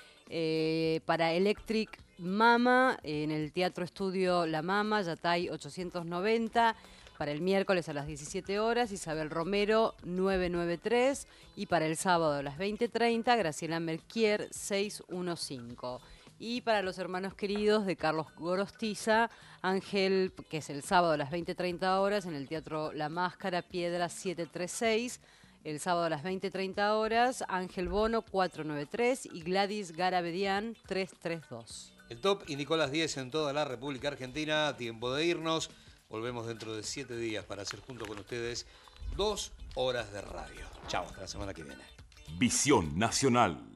Para Electric Mama, en el Teatro Estudio La Mama, Yatay 890. Para el miércoles a las 17 horas, Isabel Romero 993. Y para el sábado a las 20:30, Graciela Merquier 615. Y para los hermanos queridos de Carlos Gorostiza, Ángel, que es el sábado a las 20:30 horas, en el Teatro La Máscara, Piedra 736. El sábado a las 20:30 horas, Ángel Bono 493 y Gladys Garabedian 332. El top indicó las 10 en toda la República Argentina. Tiempo de irnos. Volvemos dentro de 7 días para hacer junto con ustedes 2 horas de radio. Chao, hasta la semana que viene. Visión Nacional.